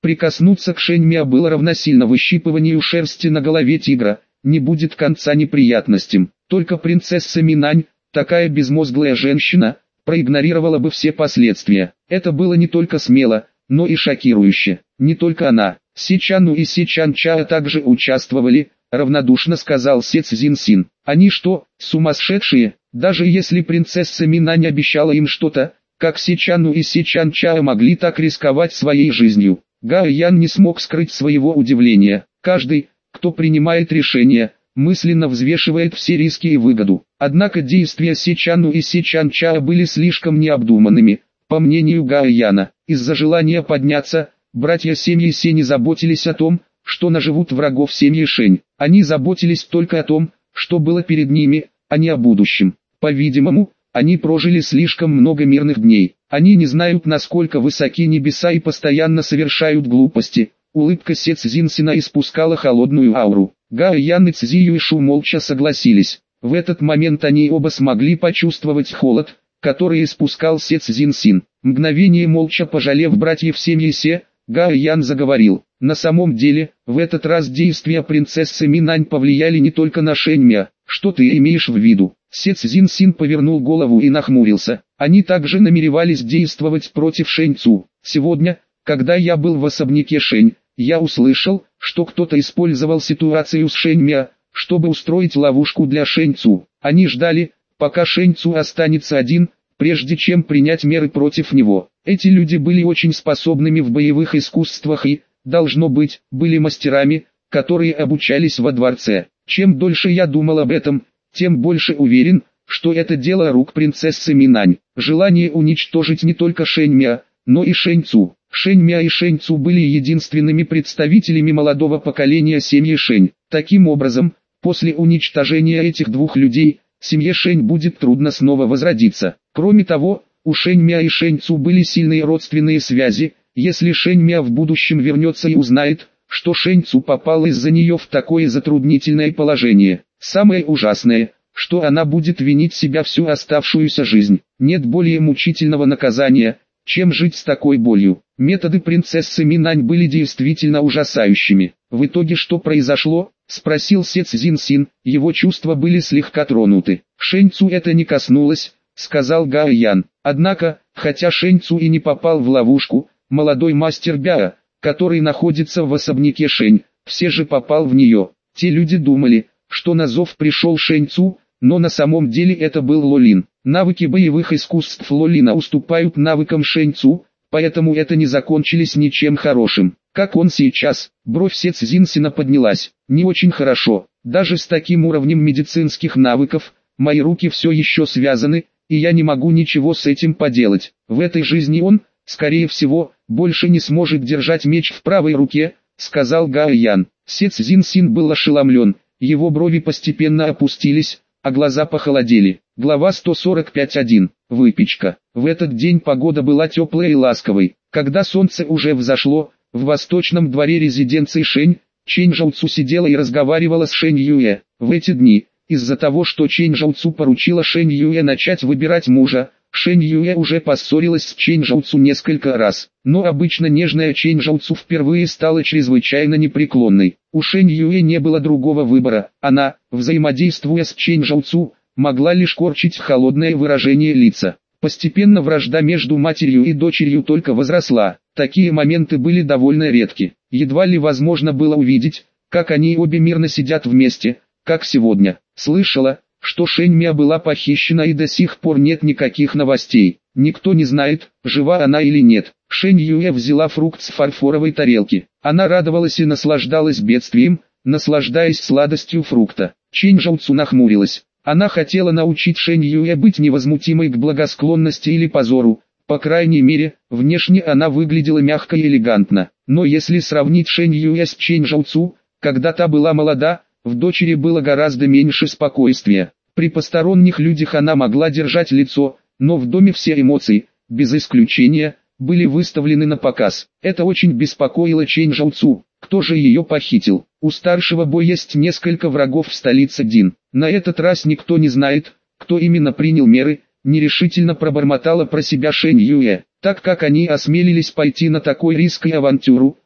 Прикоснуться к Шэньмя было равносильно выщипыванию шерсти на голове тигра, не будет конца неприятностям. Только принцесса Минань, такая безмозглая женщина, проигнорировала бы все последствия. Это было не только смело, но и шокирующе. Не только она, Сичану и Сичан-Ча также участвовали, равнодушно сказал Се Цзиньсин. Они что, сумасшедшие? Даже если принцесса Минань обещала им что-то, как Сичану и Сичан-Ча могли так рисковать своей жизнью? Гао Ян не смог скрыть своего удивления. Каждый, кто принимает решение, мысленно взвешивает все риски и выгоду. Однако действия Сичану и Сичан-Ча были слишком необдуманными, по мнению Гао Яна. Из-за желания подняться, братья семьи Се не заботились о том, что наживут врагов семьи Шэнь. Они заботились только о том, что было перед ними, а не о будущем. По-видимому, они прожили слишком много мирных дней. Они не знают, насколько высоки небеса, и постоянно совершают глупости. Улыбка Се Цзиньсина испускала холодную ауру. Гао Ян и Цзи Юйшу молча согласились. В этот момент они оба смогли почувствовать холод, который испускал Се Цзиньсин. Мгновение молча пожалев братьев семьи Се, Гао Ян заговорил. На самом деле, в этот раз действия принцессы Минань повлияли не только на Шэньмя. Что ты имеешь в виду? Се Цзиньсин повернул голову и нахмурился. Они также намеревались действовать против Шэнь Цу. Сегодня, когда я был в особняке Шэнь, я услышал, что кто-то использовал ситуацию с Шэньмя, чтобы устроить ловушку для Шэнь Цу. Они ждали, пока Шэнь Цу останется один, прежде чем принять меры против него. Эти люди были очень способными в боевых искусствах и, должно быть, были мастерами, которые обучались во дворце. Чем дольше я думал об этом, тем больше уверен, что это дело рук принцессы Минань. Желание уничтожить не только Шэньмя, но и Шэнь Цу. Шэньмя и Шэнь Цу были единственными представителями молодого поколения семьи Шэнь. Таким образом, после уничтожения этих двух людей, семье Шэнь будет трудно снова возродиться. Кроме того, у Шэньмя и Шэнь Цу были сильные родственные связи. Если Шэньмя в будущем вернется и узнает, что Шэнь Цу попал из-за нее в такое затруднительное положение, самое ужасное, что она будет винить себя всю оставшуюся жизнь. Нет более мучительного наказания, чем жить с такой болью. Методы принцессы Минань были действительно ужасающими. В итоге что произошло? Спросил Се Цзиньсин, его чувства были слегка тронуты. Шэнь Цу это не коснулось, сказал Гао Ян. Однако, хотя Шэнь Цу и не попал в ловушку, молодой мастер Бяо, который находится в особняке Шэнь, все же попал в нее. Те люди думали, что на зов пришел Шэнь Цу, но на самом деле это был Лолин. Навыки боевых искусств Лолина уступают навыкам Шэнь Цу, поэтому это не закончились ничем хорошим. Как он сейчас? Бровь Се Цзиньсина поднялась. Не очень хорошо. Даже с таким уровнем медицинских навыков, мои руки все еще связаны, и я не могу ничего с этим поделать. В этой жизни он, скорее всего, больше не сможет держать меч в правой руке, сказал Гао Ян. Се Цзиньсин был ошеломлен, его брови постепенно опустились, а глаза похолодели. Глава сто сорок пять точка один. Выпечка. В этот день погода была теплой и ласковой. Когда солнце уже взошло, в восточном дворе резиденции Шэнь, Чэнь Жаоцу сидела и разговаривала с Шэнь Юэ. В эти дни, из-за того, что Чэнь Жаоцу поручила Шэнь Юэ начать выбирать мужа, Шэнь Юэ уже поссорилась с Чэнь Жаоцу несколько раз. Но обычно нежная Чэнь Жаоцу впервые стала чрезвычайно непреклонной. У Шэнь Юэ не было другого выбора. Она, взаимодействуя с Чэнь Жаоцу, могла лишь корчить холодное выражение лица. Постепенно вражда между матерью и дочерью только возросла. Такие моменты были довольно редки. Едва ли возможно было увидеть, как они обе мирно сидят вместе, как сегодня. Слышала, что Шэньмя была похищена, и до сих пор нет никаких новостей. Никто не знает, жива она или нет. Шэнь Юэ взяла фрукт с фарфоровой тарелки. Она радовалась и наслаждалась бедствием, наслаждаясь сладостью фрукта. Чэнь Жаоцу нахмурилась. Она хотела научить Шэнь Юэ быть невозмутимой к благосклонности или позору. По крайней мере, внешне она выглядела мягко и элегантно. Но если сравнить Шэнь Юэ с Чэнь Жаоцу, когда та была молода, в дочери было гораздо меньше спокойствия. При посторонних людях она могла держать лицо, но в доме все эмоции, без исключения, были выставлены на показ. Это очень беспокоило Чэнь Жаоцу. Кто же ее похитил? У старшего Бо есть несколько врагов в столице Дин. На этот раз никто не знает, кто именно принял меры, нерешительно пробормотала про себя Шэнь Юэ. Так как они осмелились пойти на такой риск и авантюру,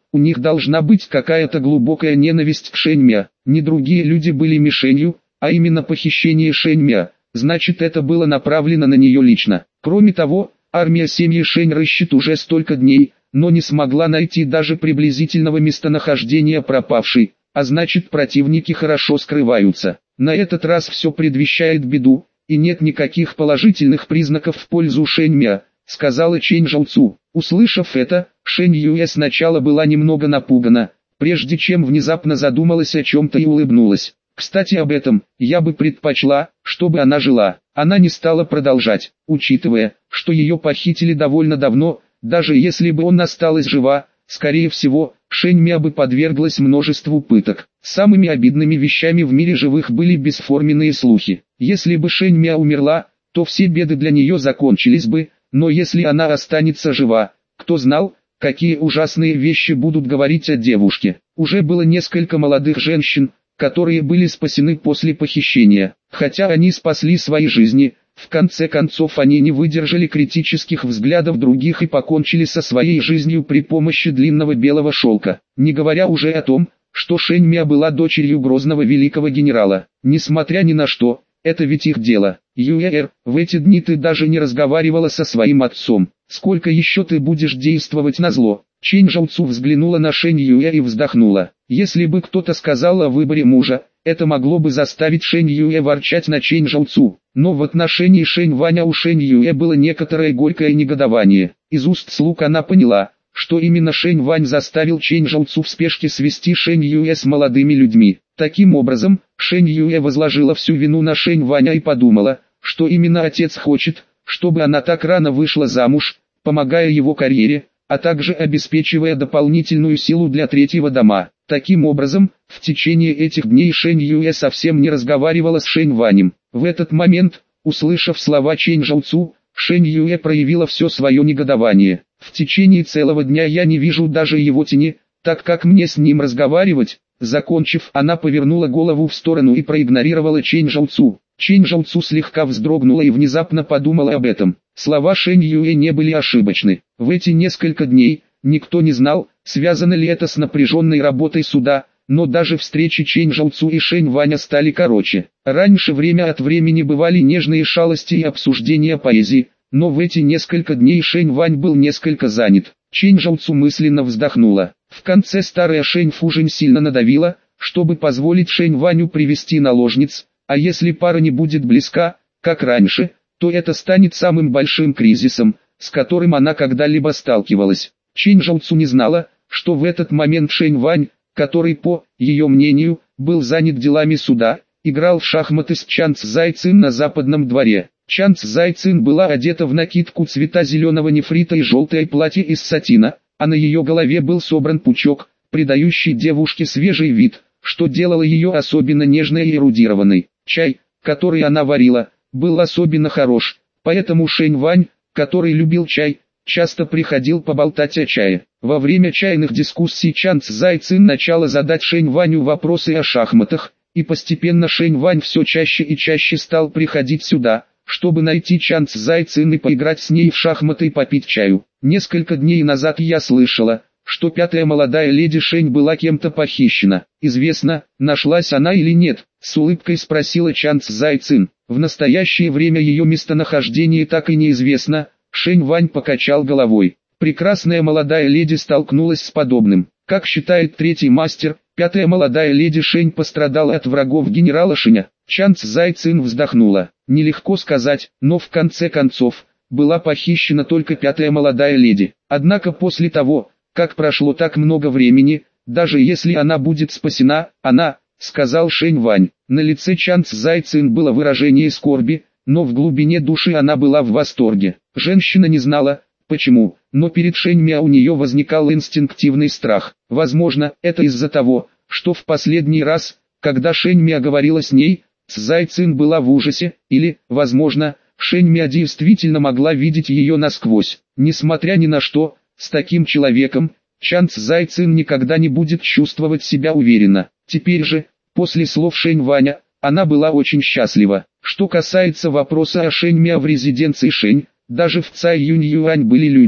у них должна быть какая-то глубокая ненависть к Шэньмя. Не другие люди были мишенью, а именно похищение Шэньмя, значит это было направлено на нее лично. Кроме того, армия семьи Шэнь рыщет уже столько дней, но не смогла найти даже приблизительного местонахождения пропавшей, а значит противники хорошо скрываются. На этот раз все предвещает беду, и нет никаких положительных признаков в пользу Шэньмя, сказала Чэнь Жоуцу. Услышав это, Шэнь Юэ сначала была немного напугана, прежде чем внезапно задумалась о чем-то и улыбнулась. Кстати, об этом, я бы предпочла, чтобы она жила. Она не стала продолжать, учитывая, что ее похитили довольно давно, даже если бы он осталась жива, скорее всего, Шэньмя бы подверглась множеству пыток. Самыми обидными вещами в мире живых были бесформенные слухи. Если бы Шэньмя умерла, то все беды для нее закончились бы, но если она останется жива, кто знал, какие ужасные вещи будут говорить о девушке. Уже было несколько молодых женщин, которые были спасены после похищения. Хотя они спасли свои жизни, в конце концов они не выдержали критических взглядов других и покончили со своей жизнью при помощи длинного белого шелка. Не говоря уже о том, что Шэньмя была дочерью грозного великого генерала. Несмотря ни на что, это ведь их дело. Юэр, в эти дни ты даже не разговаривала со своим отцом. Сколько еще ты будешь действовать назло? Чэнь Жоуцу взглянула на Шэнь Юэ и вздохнула. Если бы кто-то сказал о выборе мужа, это могло бы заставить Шэнь Юэ ворчать на Чэнь Жоуцу. Но в отношении Шэнь Ваня у Шэнь Юэ было некоторое горькое негодование. Из уст слуг она поняла, что именно Шэнь Вань заставил Чэнь Жоуцу в спешке свести Шэнь Юэ с молодыми людьми. Таким образом, Шэнь Юэ возложила всю вину на Шэнь Ваня и подумала, что именно отец хочет, чтобы она так рано вышла замуж, помогая его карьере, а также обеспечивая дополнительную силу для третьего дома. Таким образом, в течение этих дней Шэнь Юэ совсем не разговаривала с Шэнь Ванем. В этот момент, услышав слова Чэнь Жоуцу, Шэнь Юэ проявила все свое негодование. В течение целого дня я не вижу даже его тени, так как мне с ним разговаривать. Закончив, она повернула голову в сторону и проигнорировала Чэнь Жоуцу. Чэнь Жоуцу слегка вздрогнула и внезапно подумала об этом. Слова Шэнь Юэ не были ошибочны. В эти несколько дней, никто не знал, связано ли это с напряженной работой суда, но даже встречи Чэнь Жоуцу и Шэнь Ваня стали короче. Раньше время от времени бывали нежные шалости и обсуждения поэзии, но в эти несколько дней Шэнь Вань был несколько занят. Чэнь Жоуцу мысленно вздохнула. В конце старая Шэнь Фужень сильно надавила, чтобы позволить Шэнь Ваню привести наложниц, а если пара не будет близка, как раньше, то это станет самым большим кризисом, с которым она когда-либо сталкивалась. Чэнь Жоуцу не знала, что в этот момент Шэнь Вань, который, по ее мнению, был занят делами суда, играл в шахматы с Чан Цзай Цин на западном дворе. Чан Цзай Цин была одета в накидку цвета зеленого нефрита и желтое платье из сатина, а на ее голове был собран пучок, придающий девушке свежий вид, что делало ее особенно нежной и эрудированной. Чай, который она варила, был особенно хорош, поэтому Шэнь Вань, который любил чай, часто приходил поболтать о чае. Во время чайных дискуссий Чан Цзай Цин начала задать Шэнь Ваню вопросы о шахматах, и постепенно Шэнь Вань все чаще и чаще стал приходить сюда, чтобы найти Чан Цзай Цин и поиграть с ней в шахматы и попить чаю. Несколько дней назад я слышала, что пятая молодая леди Шэнь была кем-то похищена. Известно, нашлась она или нет? С улыбкой спросила Чан Цзай Цин. В настоящее время ее местонахождение так и неизвестно. Шэнь Вань покачал головой. Прекрасная молодая леди столкнулась с подобным. Как считает третий мастер, пятая молодая леди Шэнь пострадала от врагов генерала Шэня. Чан Цзай Цин вздохнула. Нелегко сказать, но в конце концов, была похищена только пятая молодая леди. Однако после того, как прошло так много времени, даже если она будет спасена, она, сказал Шэнь Вань. На лице Чан Цзай Цин было выражение скорби, но в глубине души она была в восторге. Женщина не знала, почему, но перед Шэнь Мя у нее возникал инстинктивный страх. Возможно, это из-за того, что в последний раз, когда Шэнь Мя говорила с ней, Цзай Цин была в ужасе, или, возможно, Шэнь Мя действительно могла видеть ее насквозь. Несмотря ни на что, с таким человеком, Чан Цзай Цин никогда не будет чувствовать себя уверенно. Теперь же, после слов Шэнь Ваня, она была очень счастлива. Что касается вопроса о Шэнь Мя в резиденции Шэнь, даже в Цай Юнь Юань были люди,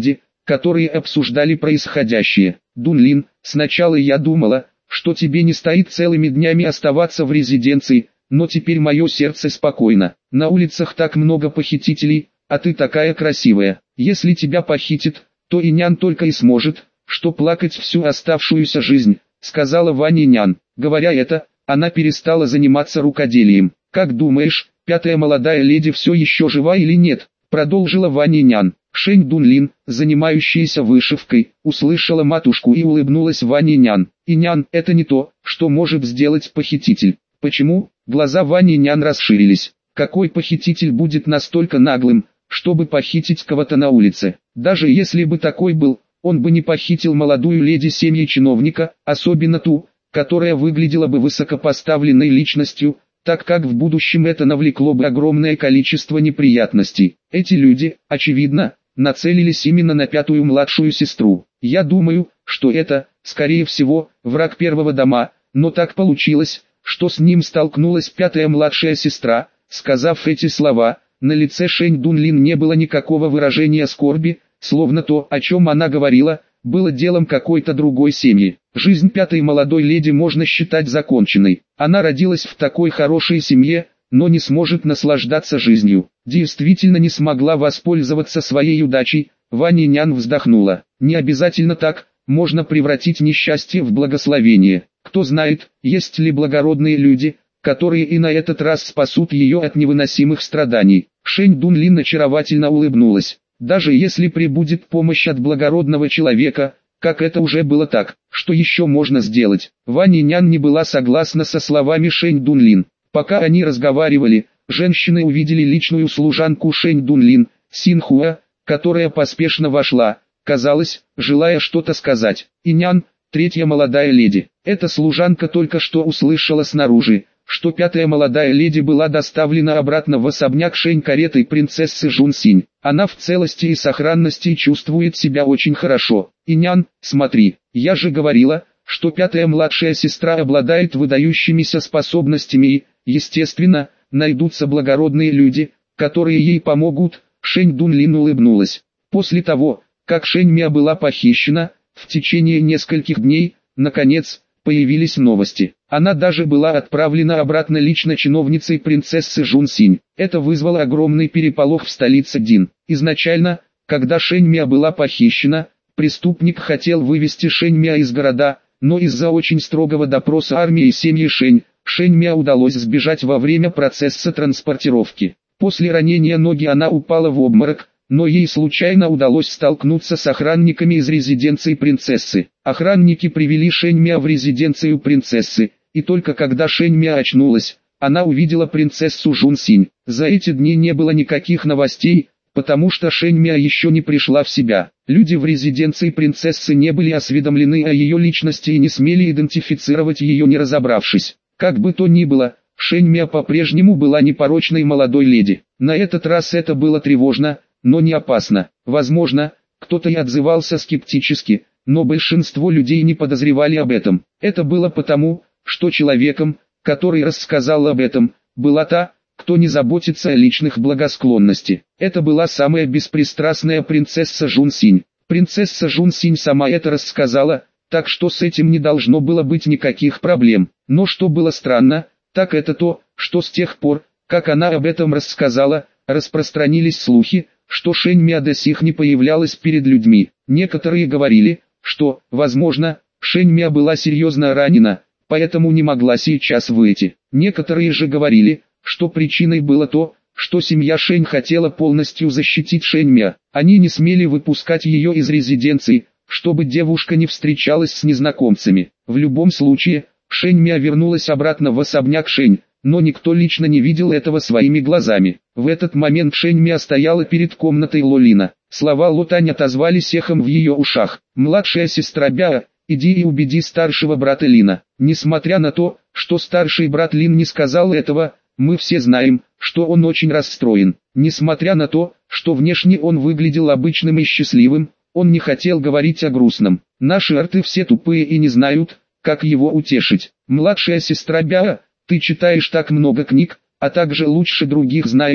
которые обсуждали происходящее. Дунлин, сначала я думала, что тебе не стоит целыми днями оставаться в резиденции, но теперь мое сердце спокойно. На улицах так много похитителей, а ты такая красивая. Если тебя похитят, то и Нян только и сможет, что плакать всю оставшуюся жизнь, сказала Ваня Нян. Говоря это, она перестала заниматься рукоделием. Как думаешь, пятая молодая леди все еще жива или нет? Продолжила Ваня Нян. Шэнь Дунлин, занимающаяся вышивкой, услышала матушку и улыбнулась Ване Нян. И Нян, это не то, что может сделать похититель. Почему? Глаза Вани Нян расширились. Какой похититель будет настолько наглым, чтобы похитить кого-то на улице? Даже если бы такой был, он бы не похитил молодую леди семьи чиновника, особенно ту, которая выглядела бы высокопоставленной личностью, так как в будущем это навлекло бы огромное количество неприятностей. Эти люди, очевидно, нацелились именно на пятую младшую сестру. Я думаю, что это, скорее всего, враг первого дома, но так получилось, что с ним столкнулась пятая младшая сестра. Сказав эти слова, на лице Шэнь Дунлин не было никакого выражения скорби, словно то, о чем она говорила, было делом какой-то другой семьи. Жизнь пятой молодой леди можно считать законченной. Она родилась в такой хорошей семье, но не сможет наслаждаться жизнью. Действительно не смогла воспользоваться своей удачей. Ваня Нян вздохнула. Не обязательно так, можно превратить несчастье в благословение. Кто знает, есть ли благородные люди, которые и на этот раз спасут ее от невыносимых страданий. Шэнь Дунлин очаровательно улыбнулась. Даже если прибудет помощь от благородного человека, как это уже было так, что еще можно сделать? Ваня Нян не была согласна со словами Шэнь Дунлин. Пока они разговаривали, женщины увидели личную служанку Шэнь Дунлин, Синхуа, которая поспешно вошла, казалось, желая что-то сказать. И Нян, третья молодая леди. Эта служанка только что услышала снаружи, что пятая молодая леди была доставлена обратно в особняк Шэнь каретой принцессы Жунсинь. Она в целости и сохранности чувствует себя очень хорошо. И Нян, смотри, я же говорила, что пятая младшая сестра обладает выдающимися способностями и, естественно, найдутся благородные люди, которые ей помогут. Шэнь Дунлин улыбнулась. После того, как Шэнь Мя была похищена, в течение нескольких дней, наконец, появились новости. Она даже была отправлена обратно лично чиновницей принцессы Жунсинь. Это вызвало огромный переполох в столице Дин. Изначально, когда Шэнь Мя была похищена, преступник хотел вывести Шэнь Мя из города, но из-за очень строгого допроса армии и семьи Шэнь, Шэнь Мя удалось сбежать во время процесса транспортировки. После ранения ноги она упала в обморок, но ей случайно удалось столкнуться с охранниками из резиденции принцессы. Охранники привели Шэнь Мя в резиденцию принцессы, и только когда Шэнь Мя очнулась, она увидела принцессу Жунсинь. За эти дни не было никаких новостей, потому что Шэнь Мя еще не пришла в себя. Люди в резиденции принцессы не были осведомлены о ее личности и не смели идентифицировать ее, не разобравшись. Как бы то ни было, Шэнь Мя по-прежнему была непорочной молодой леди. На этот раз это было тревожно, но не опасно. Возможно, кто-то и отзывался скептически, но большинство людей не подозревали об этом. Это было потому, что человеком, который рассказал об этом, была та, кто не заботится о личных благосклонности. Это была самая беспристрастная принцесса Жунсинь. Принцесса Жунсинь сама это рассказала, так что с этим не должно было быть никаких проблем. Но что было странно, так это то, что с тех пор, как она об этом рассказала, распространились слухи, что Шэнь Мя до сих не появлялась перед людьми. Некоторые говорили, что, возможно, Шэнь Мя была серьезно ранена, поэтому не могла сейчас выйти. Некоторые же говорили, что причиной было то, что семья Шэнь хотела полностью защитить Шэнь Мя. Они не смели выпускать ее из резиденции, чтобы девушка не встречалась с незнакомцами. В любом случае, Шэнь Мя вернулась обратно в особняк Шэнь, но никто лично не видел этого своими глазами. В этот момент Шэнь Мя стояла перед комнатой Лолина. Слова Лотань отозвались эхом в ее ушах. «Младшая сестра Бяо, иди и убеди старшего брата Лина». Несмотря на то, что старший брат Лин не сказал этого, мы все знаем, что он очень расстроен. Несмотря на то, что внешне он выглядел обычным и счастливым, он не хотел говорить о грустном. Наши рты все тупые и не знают, как его утешить. «Младшая сестра Бяо, ты читаешь так много книг, а также лучше других знаешь,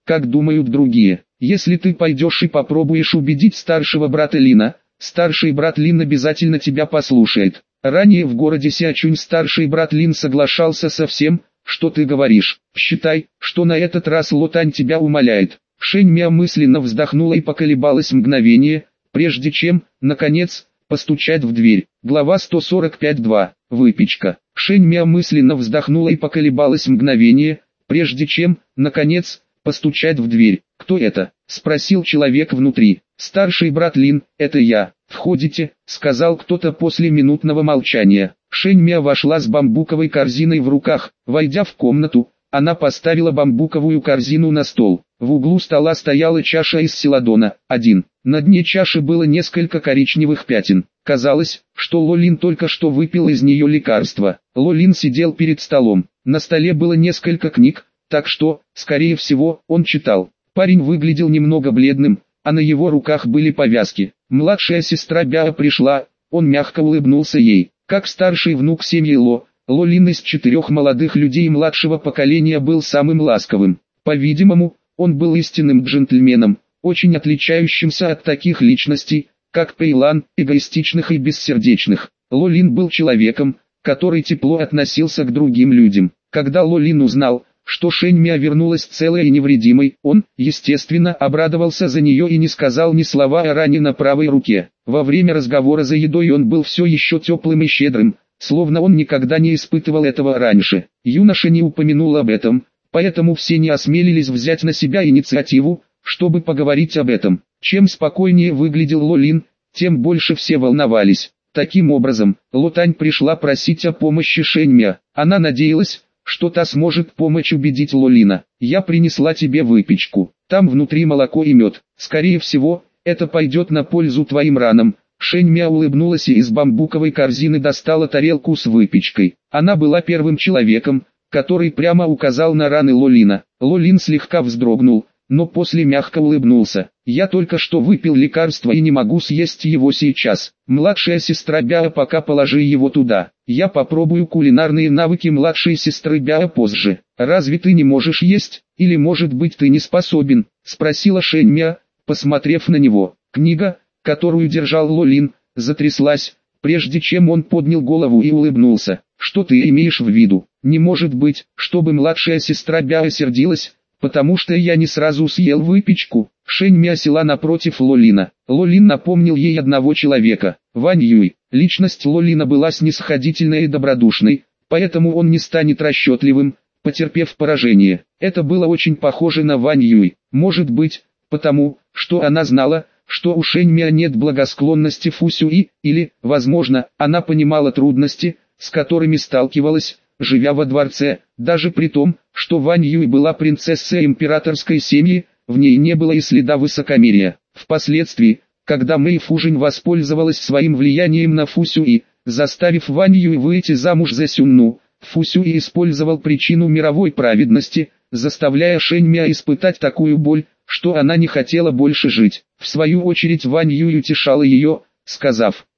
как думают другие. Если ты пойдешь и попробуешь убедить старшего брата Лина, старший брат Лин обязательно тебя послушает. Ранее в городе Сиачунь старший брат Лин соглашался со всем, что ты говоришь. Считай, что на этот раз Ло Тань тебя умоляет. Шэнь Мя мысленно вздохнула и поколебалась мгновение, прежде чем, наконец, постучать в дверь. Глава сто сорок пять два. Выпечка. Шэнь Мя мысленно вздохнула и поколебалась мгновение, прежде чем, наконец, постучать в дверь. «Кто это?» – спросил человек внутри. «Старший брат Лин, это я. Входите», – сказал кто-то после минутного молчания. Шэнь Мя вошла с бамбуковой корзиной в руках. Войдя в комнату, она поставила бамбуковую корзину на стол. В углу стола стояла чаша из селадона, один. На дне чаши было несколько коричневых пятен. Казалось, что Ло Лин только что выпил из нее лекарство. Ло Лин сидел перед столом. На столе было несколько книг, так что, скорее всего, он читал. Парень выглядел немного бледным, а на его руках были повязки. Младшая сестра Бяо пришла, он мягко улыбнулся ей. Как старший внук семьи Ло, Ло Лин из четырех молодых людей младшего поколения был самым ласковым. По-видимому, он был истинным джентльменом, очень отличающимся от таких личностей, как Пэйлан, эгоистичных и бессердечных. Ло Лин был человеком, который тепло относился к другим людям. Когда Ло Лин узнал, что Шэнь Мя вернулась целой и невредимой, он, естественно, обрадовался за нее и не сказал ни слова о ране на правой руке. Во время разговора за едой он был все еще теплым и щедрым, словно он никогда не испытывал этого раньше. Юноша не упомянул об этом, поэтому все не осмелились взять на себя инициативу, чтобы поговорить об этом. Чем спокойнее выглядел Ло Лин, тем больше все волновались. Таким образом, Ло Тань пришла просить о помощи Шэнь Мя. Она надеялась, что та сможет помочь убедить Ло Лина. «Я принесла тебе выпечку. Там внутри молоко и мед. Скорее всего, это пойдет на пользу твоим ранам». Шэнь Мя улыбнулась и из бамбуковой корзины достала тарелку с выпечкой. Она была первым человеком, который прямо указал на раны Ло Лина. Ло Лин слегка вздрогнул, но после мягко улыбнулся. «Я только что выпил лекарство и не могу съесть его сейчас. Младшая сестра Бяо, пока положи его туда. Я попробую кулинарные навыки младшей сестры Бяо позже. Разве ты не можешь есть, или может быть ты не способен?» – спросила Шэнь Мя, посмотрев на него. Книга, которую держал Ло Лин, затряслась, прежде чем он поднял голову и улыбнулся. «Что ты имеешь в виду? Не может быть, чтобы младшая сестра Бяо сердилась, потому что я не сразу съел выпечку». Шэнь Мя села напротив Ло Лина. Ло Лин напомнил ей одного человека, Вань Юй. Личность Ло Лина была снисходительной и добродушной, поэтому он не станет расчетливым, потерпев поражение. Это было очень похоже на Вань Юй. Может быть, потому, что она знала, что у Шэнь Мя нет благосклонности Фу Сюи, или, возможно, она понимала трудности, с которыми сталкивалась, живя во дворце. Даже при том, что Вань Юй была принцессой императорской семьи, в ней не было и следа высокомерия. Впоследствии, когда Мэй Фужинь воспользовалась своим влиянием на Фу Сюи, заставив Вань Юй выйти замуж за Сюнну, Фу Сюи использовал причину мировой праведности, заставляя Шэнь Мя испытать такую боль, что она не хотела больше жить. В свою очередь Вань Юй утешала ее, сказав: